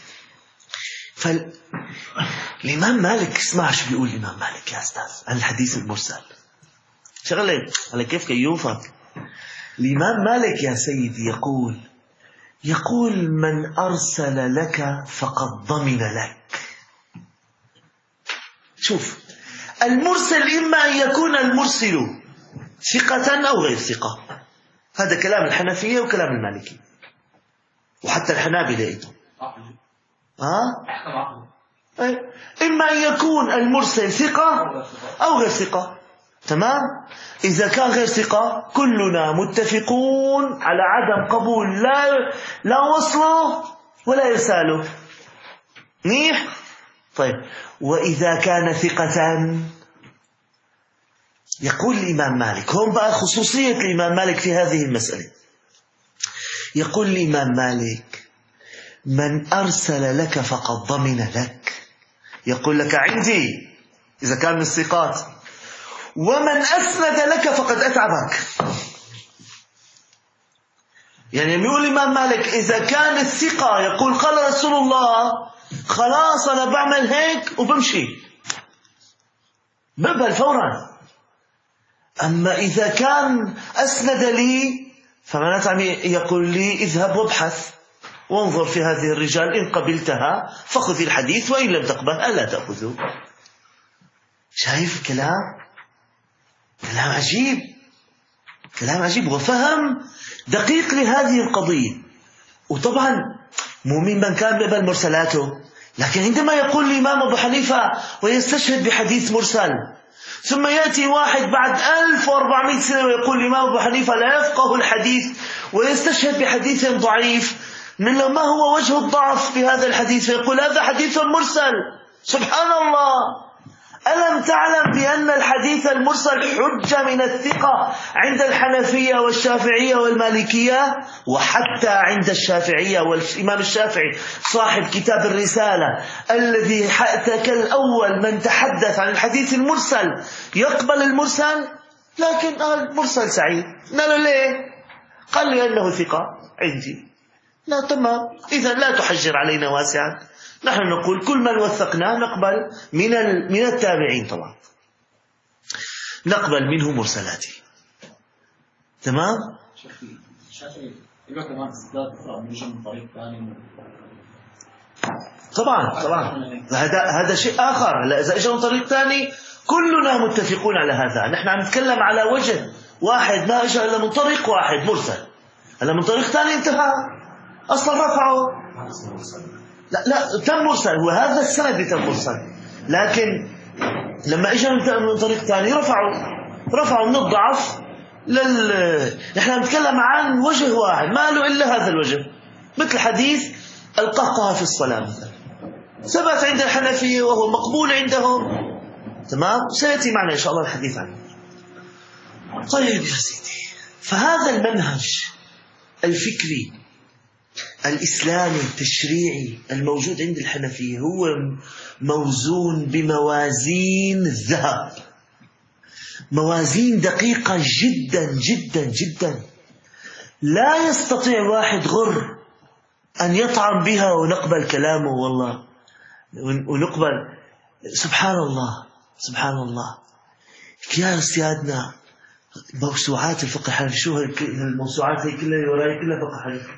فالإمام مالك اسمع شو بيقول الإمام مالك يا أستاذ عن الحديث المرسل. شغلة على كيف كيوفك. الإمام مالك يا سيدي يقول من أرسل لك فقد ضمن لك. شوف، المرسل إما أن يكون المرسل ثقة أو غير ثقة، هذا كلام الحنفية وكلام المالكي وحتى الحنابلة أيضا. إما أن يكون المرسل ثقة أو غير ثقة. تمام. إذا كان غير ثقة كلنا متفقون على عدم قبول لا وصله ولا إرساله. منيح. طيب، وإذا كان ثقة، يقول الإمام مالك، هون بقى خصوصية الإمام مالك في هذه المسألة. يقول الإمام مالك من أرسل لك فقد ضمن لك، يقول لك عندي إذا كان من الثقات، ومن أسند لك فقد أتعبك. يعني يقول الإمام مالك إذا كان الثقة يقول قال رسول الله، خلاص أنا بعمل هيك وبمشي بقبل فورا. أما إذا كان أسند لي فمعناته يقول لي اذهب وابحث وانظر في هذه الرجال، إن قبلتها فخذ الحديث وإن لم تقبلها لا تأخذه. شايف كلام عجيب وفهم دقيق لهذه القضية. وطبعا مو من كان بقبل مرسلاته، لكن عندما يقول الإمام أبو حنيفة ويستشهد بحديث مرسل، ثم يأتي واحد بعد 1400 سنة ويقول الإمام أبو حنيفة لا يفقه الحديث ويستشهد بحديث ضعيف، من ما هو وجه الضعف في هذا الحديث؟ فيقول هذا حديث مرسل. سبحان الله. ألم تعلم بأن الحديث المرسل حجة من الثقة عند الحنفية والشافعية والمالكية، وحتى عند الشافعية والإمام الشافعي صاحب كتاب الرسالة الذي الأول من تحدث عن الحديث المرسل يقبل المرسل، لكن المرسل سعيد. قال ليه؟ قال لي أنه ثقة عندي. لا، تمام، إذا لا تحجر علينا واسعا. نحن نقول كل من وثقناه نقبل من التابعين، طبعا نقبل منه مرسلاته. تمام. طبعا هذا شيء آخر. لا، إذا إجا من طريق ثاني كلنا متفقون على هذا. نحن عم نتكلم على وجه واحد، ما إجا إلا من طريق واحد مرسل، هلا من طريق ثاني انتهى أصلا رفعه. لا تم مرسل، هو هذا السند تم مرسل، لكن لما اجى من طريق ثاني رفعوا من الضعف نحن نتكلم عن وجه واحد ما له الا هذا الوجه، مثل حديث القهقه في الصلاه مثلا، ثبت عند الحنفيه وهو مقبول عندهم. تمام، سياتي معنا ان شاء الله الحديث عنه. طيب يا سيدي، فهذا المنهج الفكري الإسلامي التشريعي الموجود عند الحنفية هو موزون بموازين الذهب، موازين دقيقة جدا جدا جدا، لا يستطيع واحد غر أن يطعن بها ونقبل كلامه والله ونقبل. سبحان الله يا سيادنا، موسوعات الفقه الحنفي، شو الموسوعات هي كلها وراي كلها فقه حنفي،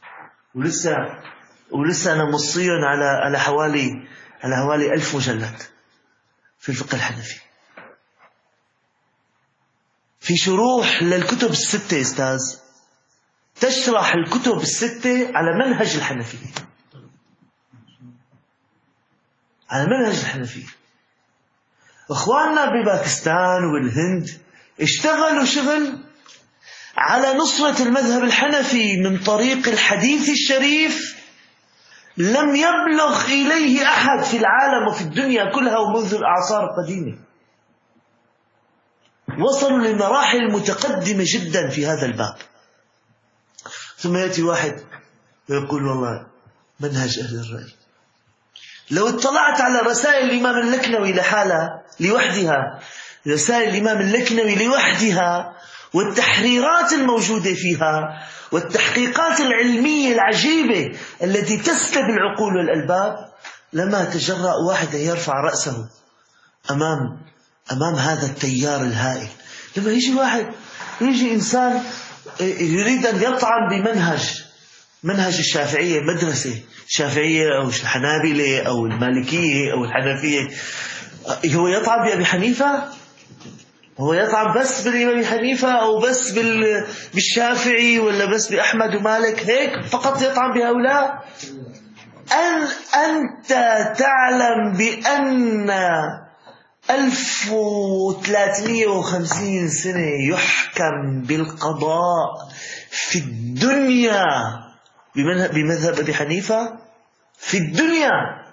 ولسه أنا مصير على حوالي 1000 مجلد في الفقه الحنفي، في شروح للكتب الستة. أستاذ تشرح الكتب الستة على منهج الحنفية، أخواننا بباكستان وبالهند اشتغلوا شغل على نصرة المذهب الحنفي من طريق الحديث الشريف لم يبلغ إليه أحد في العالم وفي الدنيا كلها ومنذ الأعصار القديمة. وصلوا لمراحل متقدمة جدا في هذا الباب. ثم يأتي واحد ويقول والله منهج أهل الرأي. لو اطلعت على رسائل الإمام اللكنوي لحالها لوحدها، رسائل الإمام اللكنوي لوحدها والتحريرات الموجودة فيها والتحقيقات العلمية العجيبة التي تسلب العقول والألباب، لما تجرأ واحد أن يرفع رأسه أمام هذا التيار الهائل. لما يجي إنسان يريد أن يطعن منهج الشافعية، مدرسة الشافعية أو الحنابلة أو المالكية أو الحنفية، هو يطعن بأبي حنيفة؟ هو يطعن بس بالإمام حنيفة أو بس بالشافعي ولا بس بأحمد ومالك؟ هيك فقط يطعن بهؤلاء؟ أنت تعلم بأن 1350 سنة يحكم بالقضاء في الدنيا بمذهب أبي حنيفة؟ في الدنيا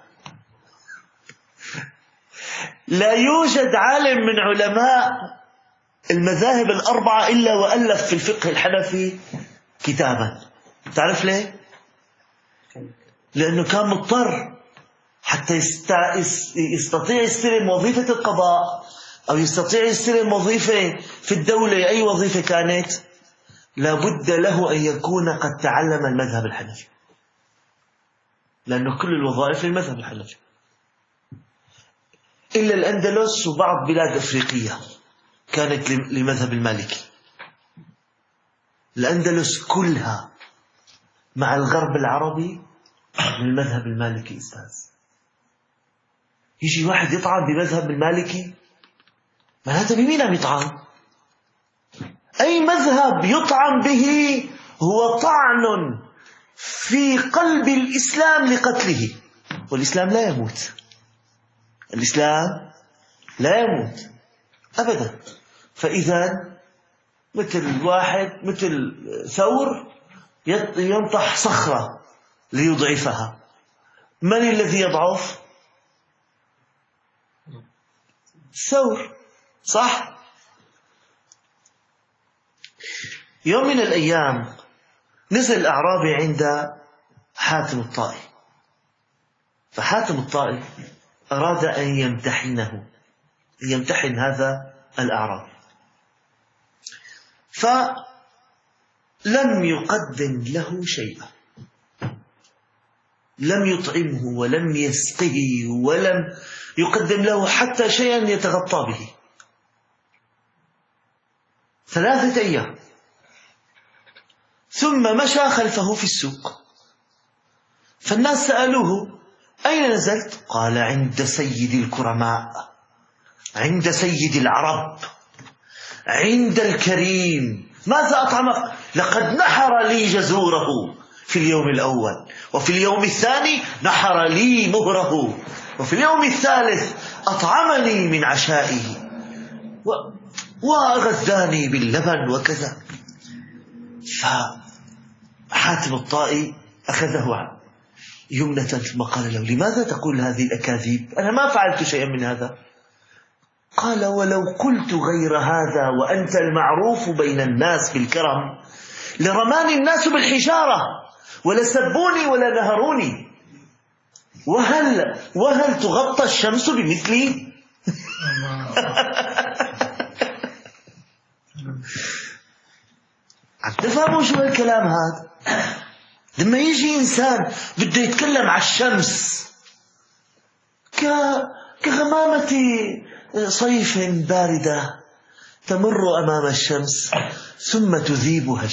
لا يوجد عالم من علماء المذاهب الأربعة إلا وألف في الفقه الحنفي كتابا. تعرف ليه؟ لأنه كان مضطر حتى يستطيع يستلم وظيفة القضاء أو يستطيع يستلم وظيفة في الدولة، أي وظيفة كانت، لابد له أن يكون قد تعلم المذهب الحنفي، لأنه كل الوظائف للمذهب الحنفي إلا الأندلس وبعض بلاد أفريقية كانت لمذهب المالكي. الأندلس كلها مع الغرب العربي للمذهب المالكي. أستاذ، يجي واحد يطعن بمذهب المالكي، معناته بمين عم يطعن؟ أي مذهب يطعن به هو طعن في قلب الإسلام لقتله، والإسلام لا يموت. الإسلام لا يموت أبدا. فإذا مثل ثور ينطح صخرة ليضعفها، من الذي يضعف؟ الثور، صح؟ يوم من الأيام نزل أعرابي عند حاتم الطائي، فحاتم الطائي أراد أن يمتحن هذا الأعرابي، فلم يقدم له شيئا، لم يطعمه ولم يسقه ولم يقدم له حتى شيئا يتغطى به 3 أيام. ثم مشى خلفه في السوق، فالناس سألوه: أين نزلت؟ قال: عند سيد الكرماء، عند سيد العرب، عند الكريم. ماذا أطعمك؟ لقد نحر لي جزوره في اليوم الأول، وفي اليوم الثاني نحر لي مهره، وفي اليوم الثالث أطعمني من عشائه وغذاني باللبن وكذا. فحاتم الطائي أخذه يمنة ثم قال له: لماذا تقول هذه الأكاذيب؟ أنا ما فعلت شيئا من هذا. قال: ولو قلت غير هذا وأنت المعروف بين الناس بالكرم لرماني الناس بالحجارة ولسبوني ولا نهروني، وهل تغطى الشمس بمثلي؟ عم تفهموا شو الكلام هذا؟ لما يجي إنسان بده يتكلم على الشمس كغمامة صيف باردة تمر أمام الشمس ثم تذيبها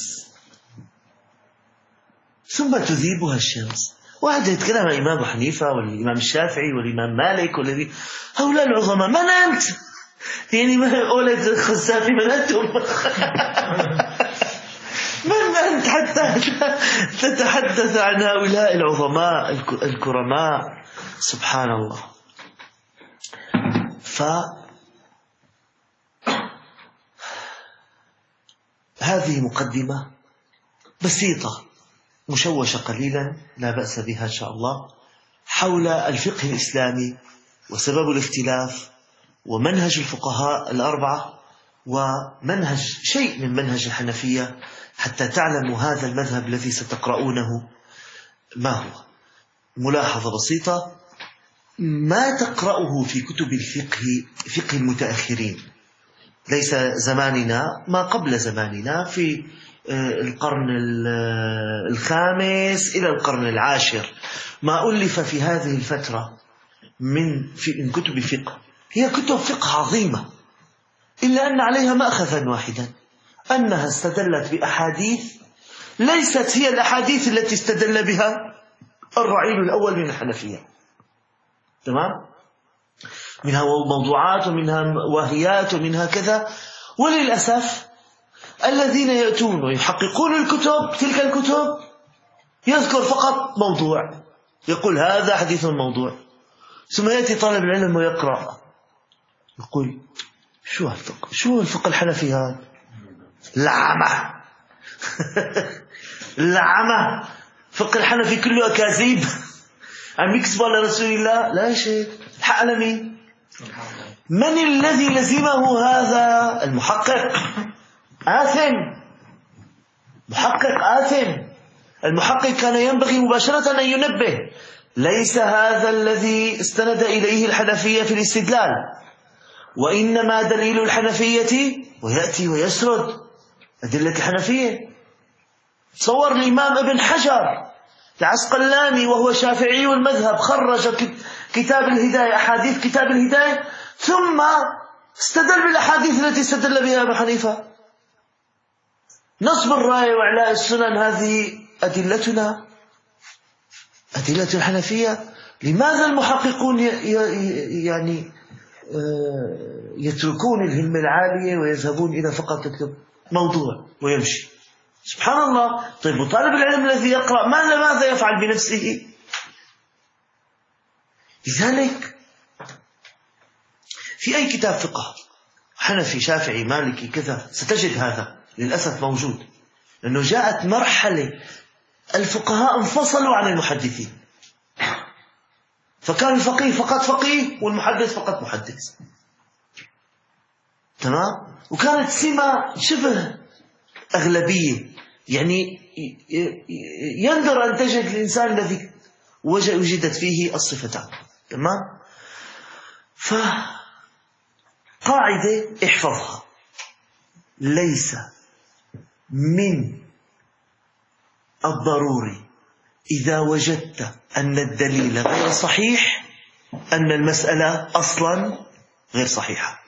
الشمس. واحد يتكلم عن الإمام أبو حنيفة والإمام الشافعي والإمام مالك هؤلاء العظماء. من أنت؟ يعني ما أولد الخزافي، من أنتم؟ من أنت حتى تتحدث عن هؤلاء العظماء الكرماء؟ سبحان الله. هذه مقدمة بسيطة مشوشة قليلا لا بأس بها إن شاء الله حول الفقه الإسلامي وسبب الاختلاف ومنهج الفقهاء الأربعة ومنهج شيء من منهج الحنفية حتى تعلموا هذا المذهب الذي ستقرؤونه ما هو. ملاحظة بسيطة: ما تقرأه في كتب فقه المتأخرين، ليس زماننا، ما قبل زماننا، في القرن الخامس إلى القرن العاشر، ما ألف في هذه الفترة من كتب فقه، هي كتب فقه عظيمة، إلا أن عليها مأخذا واحدا، أنها استدلت بأحاديث ليست هي الأحاديث التي استدل بها الرعيل الأول من الحنفية. تمام؟ منها موضوعات ومنها واهيات ومنها كذا. وللأسف الذين يأتون ويحققون الكتب، تلك الكتب، يذكر فقط موضوع، يقول هذا حديث موضوع، ثم يأتي طالب العلم ويقرأ يقول شو الفقه الحنفي هذا؟ لعمة لعمة، فقه الحنفي كله أكاذيب، عم يكذبوا على رسول الله. لا شيء، الحق على مين؟ من الذي لزمه هذا؟ المحقق آثم، محقق آثم. المحقق كان ينبغي مباشرة أن ينبه: ليس هذا الذي استند إليه الحنفية في الاستدلال، وإنما دليل الحنفية، ويأتي ويسرد أدلة الحنفية. تصور الإمام ابن حجر العسقلاني وهو شافعي المذهب خرج كتاب الهداية، أحاديث كتاب الهداية، ثم استدل بالأحاديث التي استدل بها أبو حنيفة. نصب الراية وإعلاء السنن هذه أدلتنا، أدلة الحنفية. لماذا المحققون يعني يتركون الهمة العالية ويذهبون إلى فقط موضوع ويمشي؟ سبحان الله. طيب وطالب العلم الذي يقرأ ماذا يفعل بنفسه؟ لذلك في أي كتاب فقه حنفي شافعي مالكي كذا ستجد هذا للأسف موجود، لأنه جاءت مرحلة الفقهاء انفصلوا عن المحدثين، فكان الفقيه فقط فقيه والمحدث فقط محدث. تمام؟ وكانت سمة شبه أغلبية، يعني يندر أن تجد الإنسان الذي وجدت فيه الصفتان. تمام؟ فقاعدة احفظها: ليس من الضروري إذا وجدت أن الدليل غير صحيح أن المسألة أصلا غير صحيحة.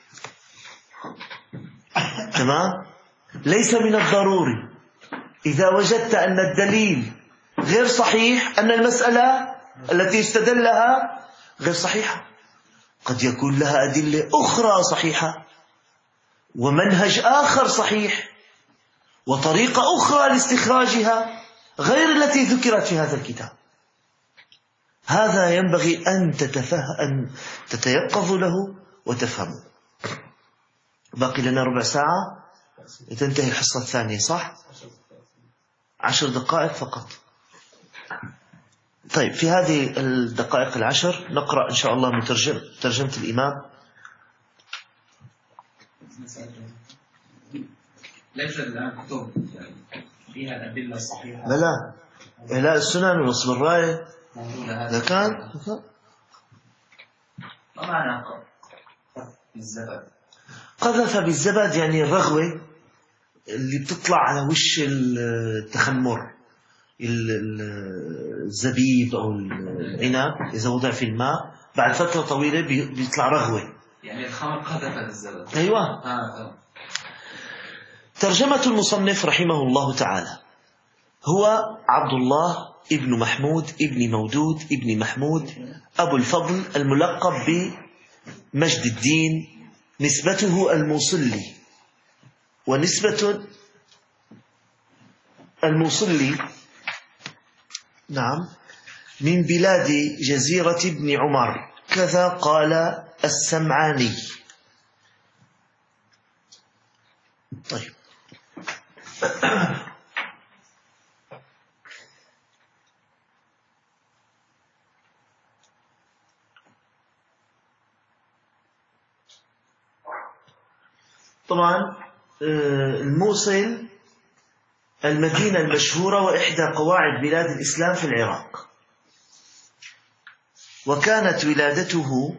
تمام؟ ليس من الضروري إذا وجدت أن الدليل غير صحيح أن المسألة التي استدلها غير صحيحة. قد يكون لها أدلة أخرى صحيحة، ومنهج آخر صحيح، وطريقة أخرى لاستخراجها غير التي ذكرت في هذا الكتاب. هذا ينبغي أن تتيقظ له وتفهمه. باقي لنا ربع ساعة تنتهي الحصة الثانية، صح؟ 10 دقائق فقط. طيب في هذه الدقائق 10 نقرأ إن شاء الله من ترجمة الإمام. ليس الآن كتب فيها الأدلة الصحيحة؟ بلى، إعلاء السنن ونصب الراية إذا كان. ما معنى الزبد؟ قذف بالزبد يعني الرغوة اللي بتطلع على وش التخمر، الزبيب أو العنب إذا وضع في الماء بعد فترة طويلة بيطلع رغوة، يعني الخمر قذف الزبد. أيوة. ترجمة المصنف رحمه الله تعالى: هو عبد الله ابن محمود ابن مودود ابن محمود أبو الفضل، الملقب بمجد الدين، نسبته الموصلي، ونسبة الموصلي نعم من بلاد جزيرة ابن عمر، كذا قال السمعاني. طيب طبعا الموصل المدينة المشهورة وإحدى قواعد بلاد الإسلام في العراق. وكانت ولادته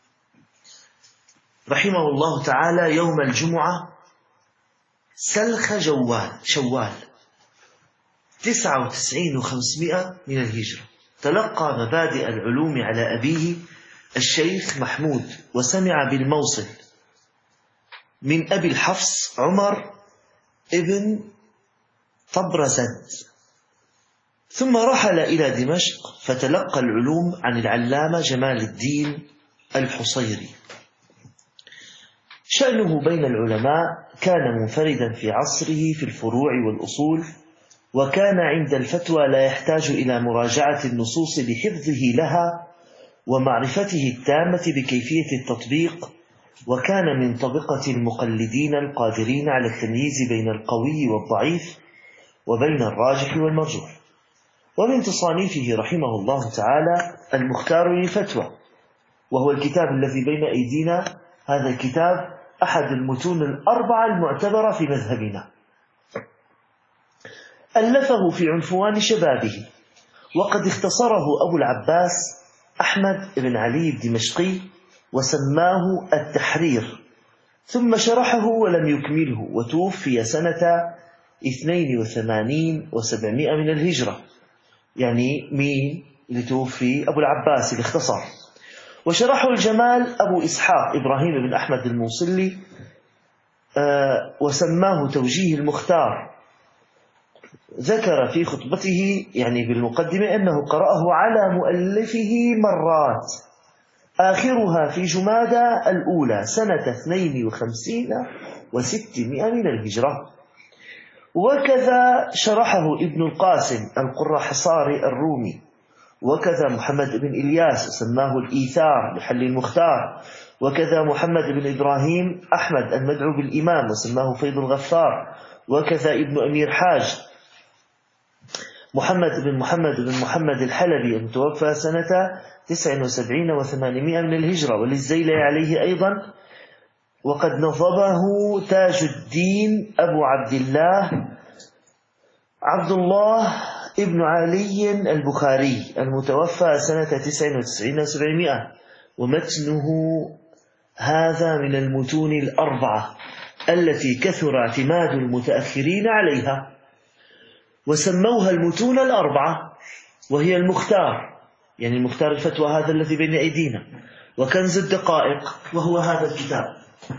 رحمه الله تعالى يوم الجمعة سلخ شوال 99 من الهجرة. تلقى مبادئ العلوم على أبيه الشيخ محمود، وسمع بالموصل من أبي الحفص عمر ابن طبرزد، ثم رحل إلى دمشق فتلقى العلوم عن العلامة جمال الدين الحصيري. شأنه بين العلماء كان منفردا في عصره في الفروع والأصول، وكان عند الفتوى لا يحتاج إلى مراجعة النصوص لحفظه لها ومعرفته التامة بكيفية التطبيق، وكان من طبقة المقلدين القادرين على التمييز بين القوي والضعيف وبين الراجح والمرجوح. ومن تصانيفه رحمه الله تعالى المختار للفتوى، وهو الكتاب الذي بين أيدينا. هذا الكتاب أحد المتون الأربعة المعتبرة في مذهبنا، ألفه في عنفوان شبابه، وقد اختصره أبو العباس أحمد بن علي الدمشقي وسماه التحرير، ثم شرحه ولم يكمله، وتوفي سنة 82 و700 من الهجرة. يعني مين اللي توفي؟ أبو العباس اللي اختصر. وشرحه الجمال أبو إسحاق إبراهيم بن أحمد الموصلي، وسماه توجيه المختار. ذكر في خطبته يعني بالمقدمة أنه قرأه على مؤلفه مرات، آخرها في جمادى الأولى سنة 52 و600 من الهجرة. وكذا شرحه ابن القاسم القراحصاري الرومي، وكذا محمد بن إلياس سماه الإيثار لحل المختار، وكذا محمد بن إبراهيم أحمد المدعو بالإمام وسماه فيض الغفار، وكذا ابن أمير حاج محمد بن محمد الحلبي المتوفى سنة 79 و800 من الهجرة، وللزيلي عليه أيضا. وقد نظمه تاج الدين أبو عبد الله ابن علي البخاري المتوفى سنة 99 و700، ومتنه هذا من المتون الأربعة التي كثر اعتماد المتأخرين عليها، وسموها المتون الأربعة، وهي المختار، يعني المختار الفتوى هذا الذي بين أيدينا، وكنز الدقائق وهو هذا الكتاب.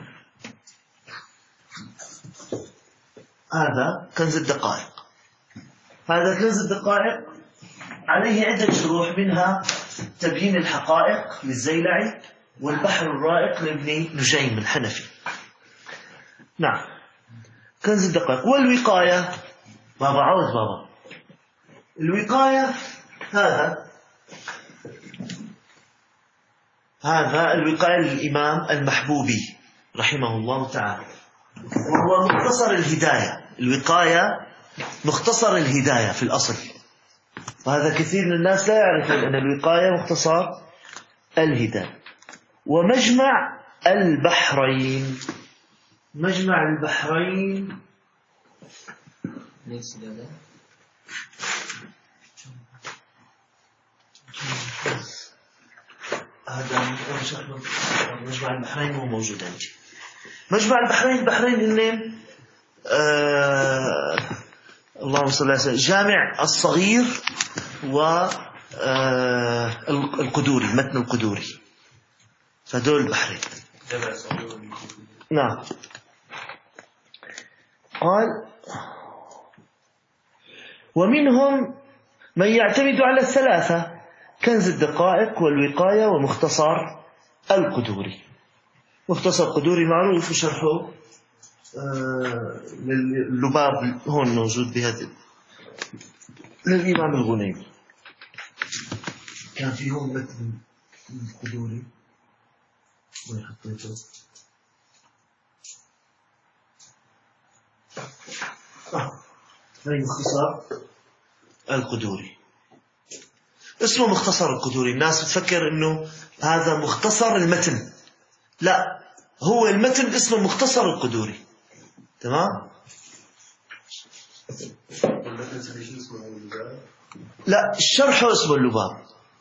هذا كنز الدقائق. هذا كنز الدقائق عليه عدة شروح، منها تبيين الحقائق للزيلعي، والبحر الرائق لابن نجيم الحنفي. نعم، كنز الدقائق. والوقاية بابا عوض بابا. الوقاية هذا الوقاية للإمام المحبوبي رحمه الله تعالى، وهو مختصر الهداية. الوقاية مختصر الهداية في الأصل، وهذا كثير من الناس لا يعرفون أن الوقاية مختصر الهداية. ومجمع البحرين، مجمع البحرين هذا مجمع البحرين هو موجود عندي. مجمع البحرين هن اللهم صل على سيدنا جامع الصغير والقدوري، متن القدوري، فدول البحرين. نعم. قال ومنهم من يعتمد على الثلاثة: كنز الدقائق والوقاية ومختصر القدوري. مختصر القدوري معروف وشرحه للباب هون موجود بهذا للإمام الغنيمي. كان في هون متن القدوري وين حطيته؟ هاي مختصر القدوري، اسمه مختصر القدوري. الناس بتفكر انه هذا مختصر المتن، لا، هو المتن اسمه مختصر القدوري. تمام. لا، الشرح اسمه اللباب،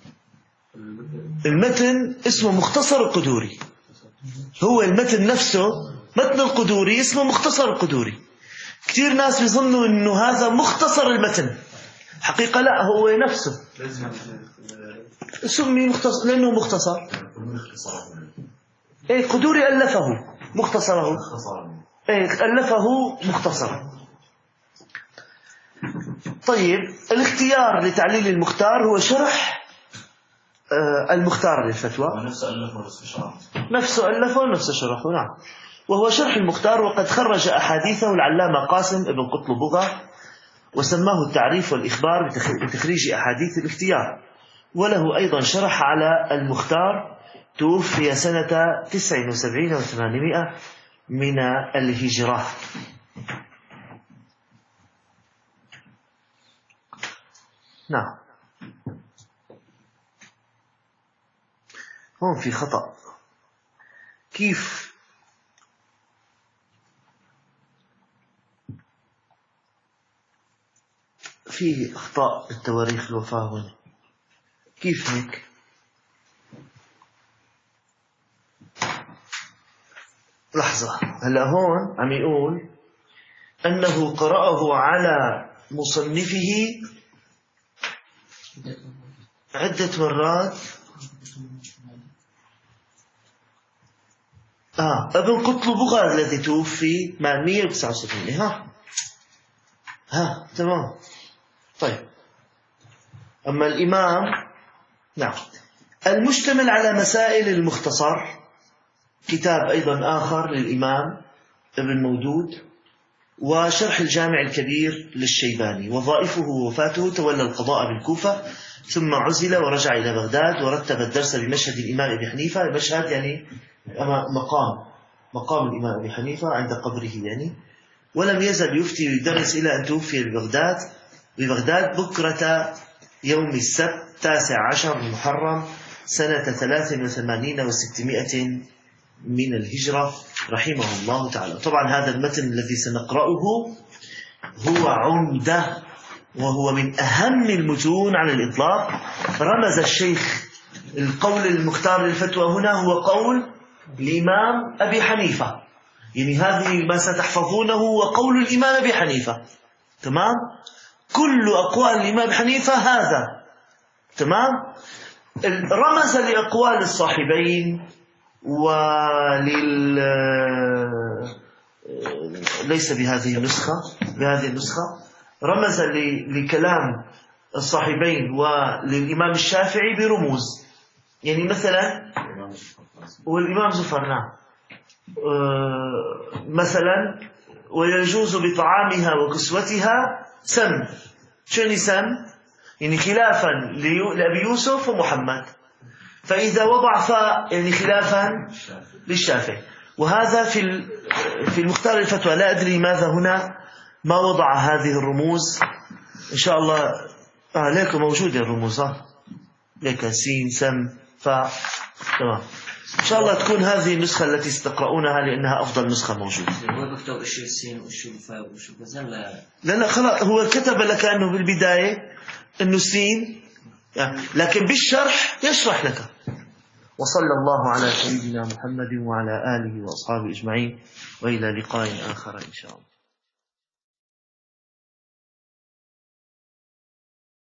المتن اسمه مختصر القدوري. هو المتن نفسه متن القدوري اسمه مختصر القدوري. كثير ناس بيظنوا انه هذا مختصر المتن، حقيقة لا، هو نفسه سمي مختصر لانه مختصر. ايه قدوري ألفه مختصره، ايه ألفه مختصرا. طيب، الاختيار لتعليل المختار هو شرح المختار للفتوى، نفسه ألفه ونفسه شرحه. نعم، وهو شرح المختار. وقد خرج أحاديثه العلامة قاسم ابن قطلبغة، وسماه التعريف والإخبار بتخريج أحاديث الاختيار. وله أيضا شرح على المختار، توفي سنة 79 و800 من الهجرة. نعم، هون في خطأ. كيف في أخطاء بالتواريخ الوفاة هون؟ كيف هيك؟ لحظة، هلا هون عم يقول أنه قرأه على مصنفه عدة مرات. ابن قطلبغة الذي توفي مع 179. تمام. طيب، أما الإمام، نعم، المشتمل على مسائل المختصر، كتاب أيضا آخر للإمام ابن مودود، وشرح الجامع الكبير للشيباني. وظائفه ووفاته: تولى القضاء بالكوفة، ثم عزل ورجع إلى بغداد، ورتب الدرس بمشهد الإمام أبي حنيفة. المشهد يعني مقام الإمام أبي حنيفة عند قبره يعني. ولم يزل يفتي ويدرس إلى أن توفي ببغداد بكرة يوم السبت 19 محرم سنة 83 و600 من الهجرة، رحمه الله تعالى. طبعا هذا المتن الذي سنقرأه هو عمدة، وهو من أهم المتون على الإطلاق. رمز الشيخ القول المختار للفتوى هنا هو قول الإمام أبي حنيفة، يعني هذه ما ستحفظونه هو قول الإمام أبي حنيفة. تمام، كل أقوال الإمام أبي حنيفة هذا. تمام. رمز لأقوال الصاحبين ليس بهذه النسخة، رمز لكلام الصاحبين وللإمام الشافعي برموز، يعني مثلا والإمام زفر، نعم، مثلا ويجوز بطعامها وكسوتها سم. شنو سم؟ يعني خلافا لأبي يوسف ومحمد، فإذا وضع فاء يعني خلافا للشافعي. وهذا في المختار الفتوى. لا أدري ماذا هنا ما وضع هذه الرموز. إن شاء الله لك موجودة الرموز، لك سين سم فاء. تمام، إن شاء الله تكون هذه النسخة التي ستقرؤونها لأنها أفضل نسخة موجودة. هو بكتب الشيء السين والشيء الفاء والشيء كذا. لا خلاص، هو كتب لك أنه بالبداية أنه سين، لكن بالشرح يشرح لك. وصلى الله على سيدنا محمد وعلى آله وأصحابه أجمعين، وإلى لقاء آخر إن شاء الله.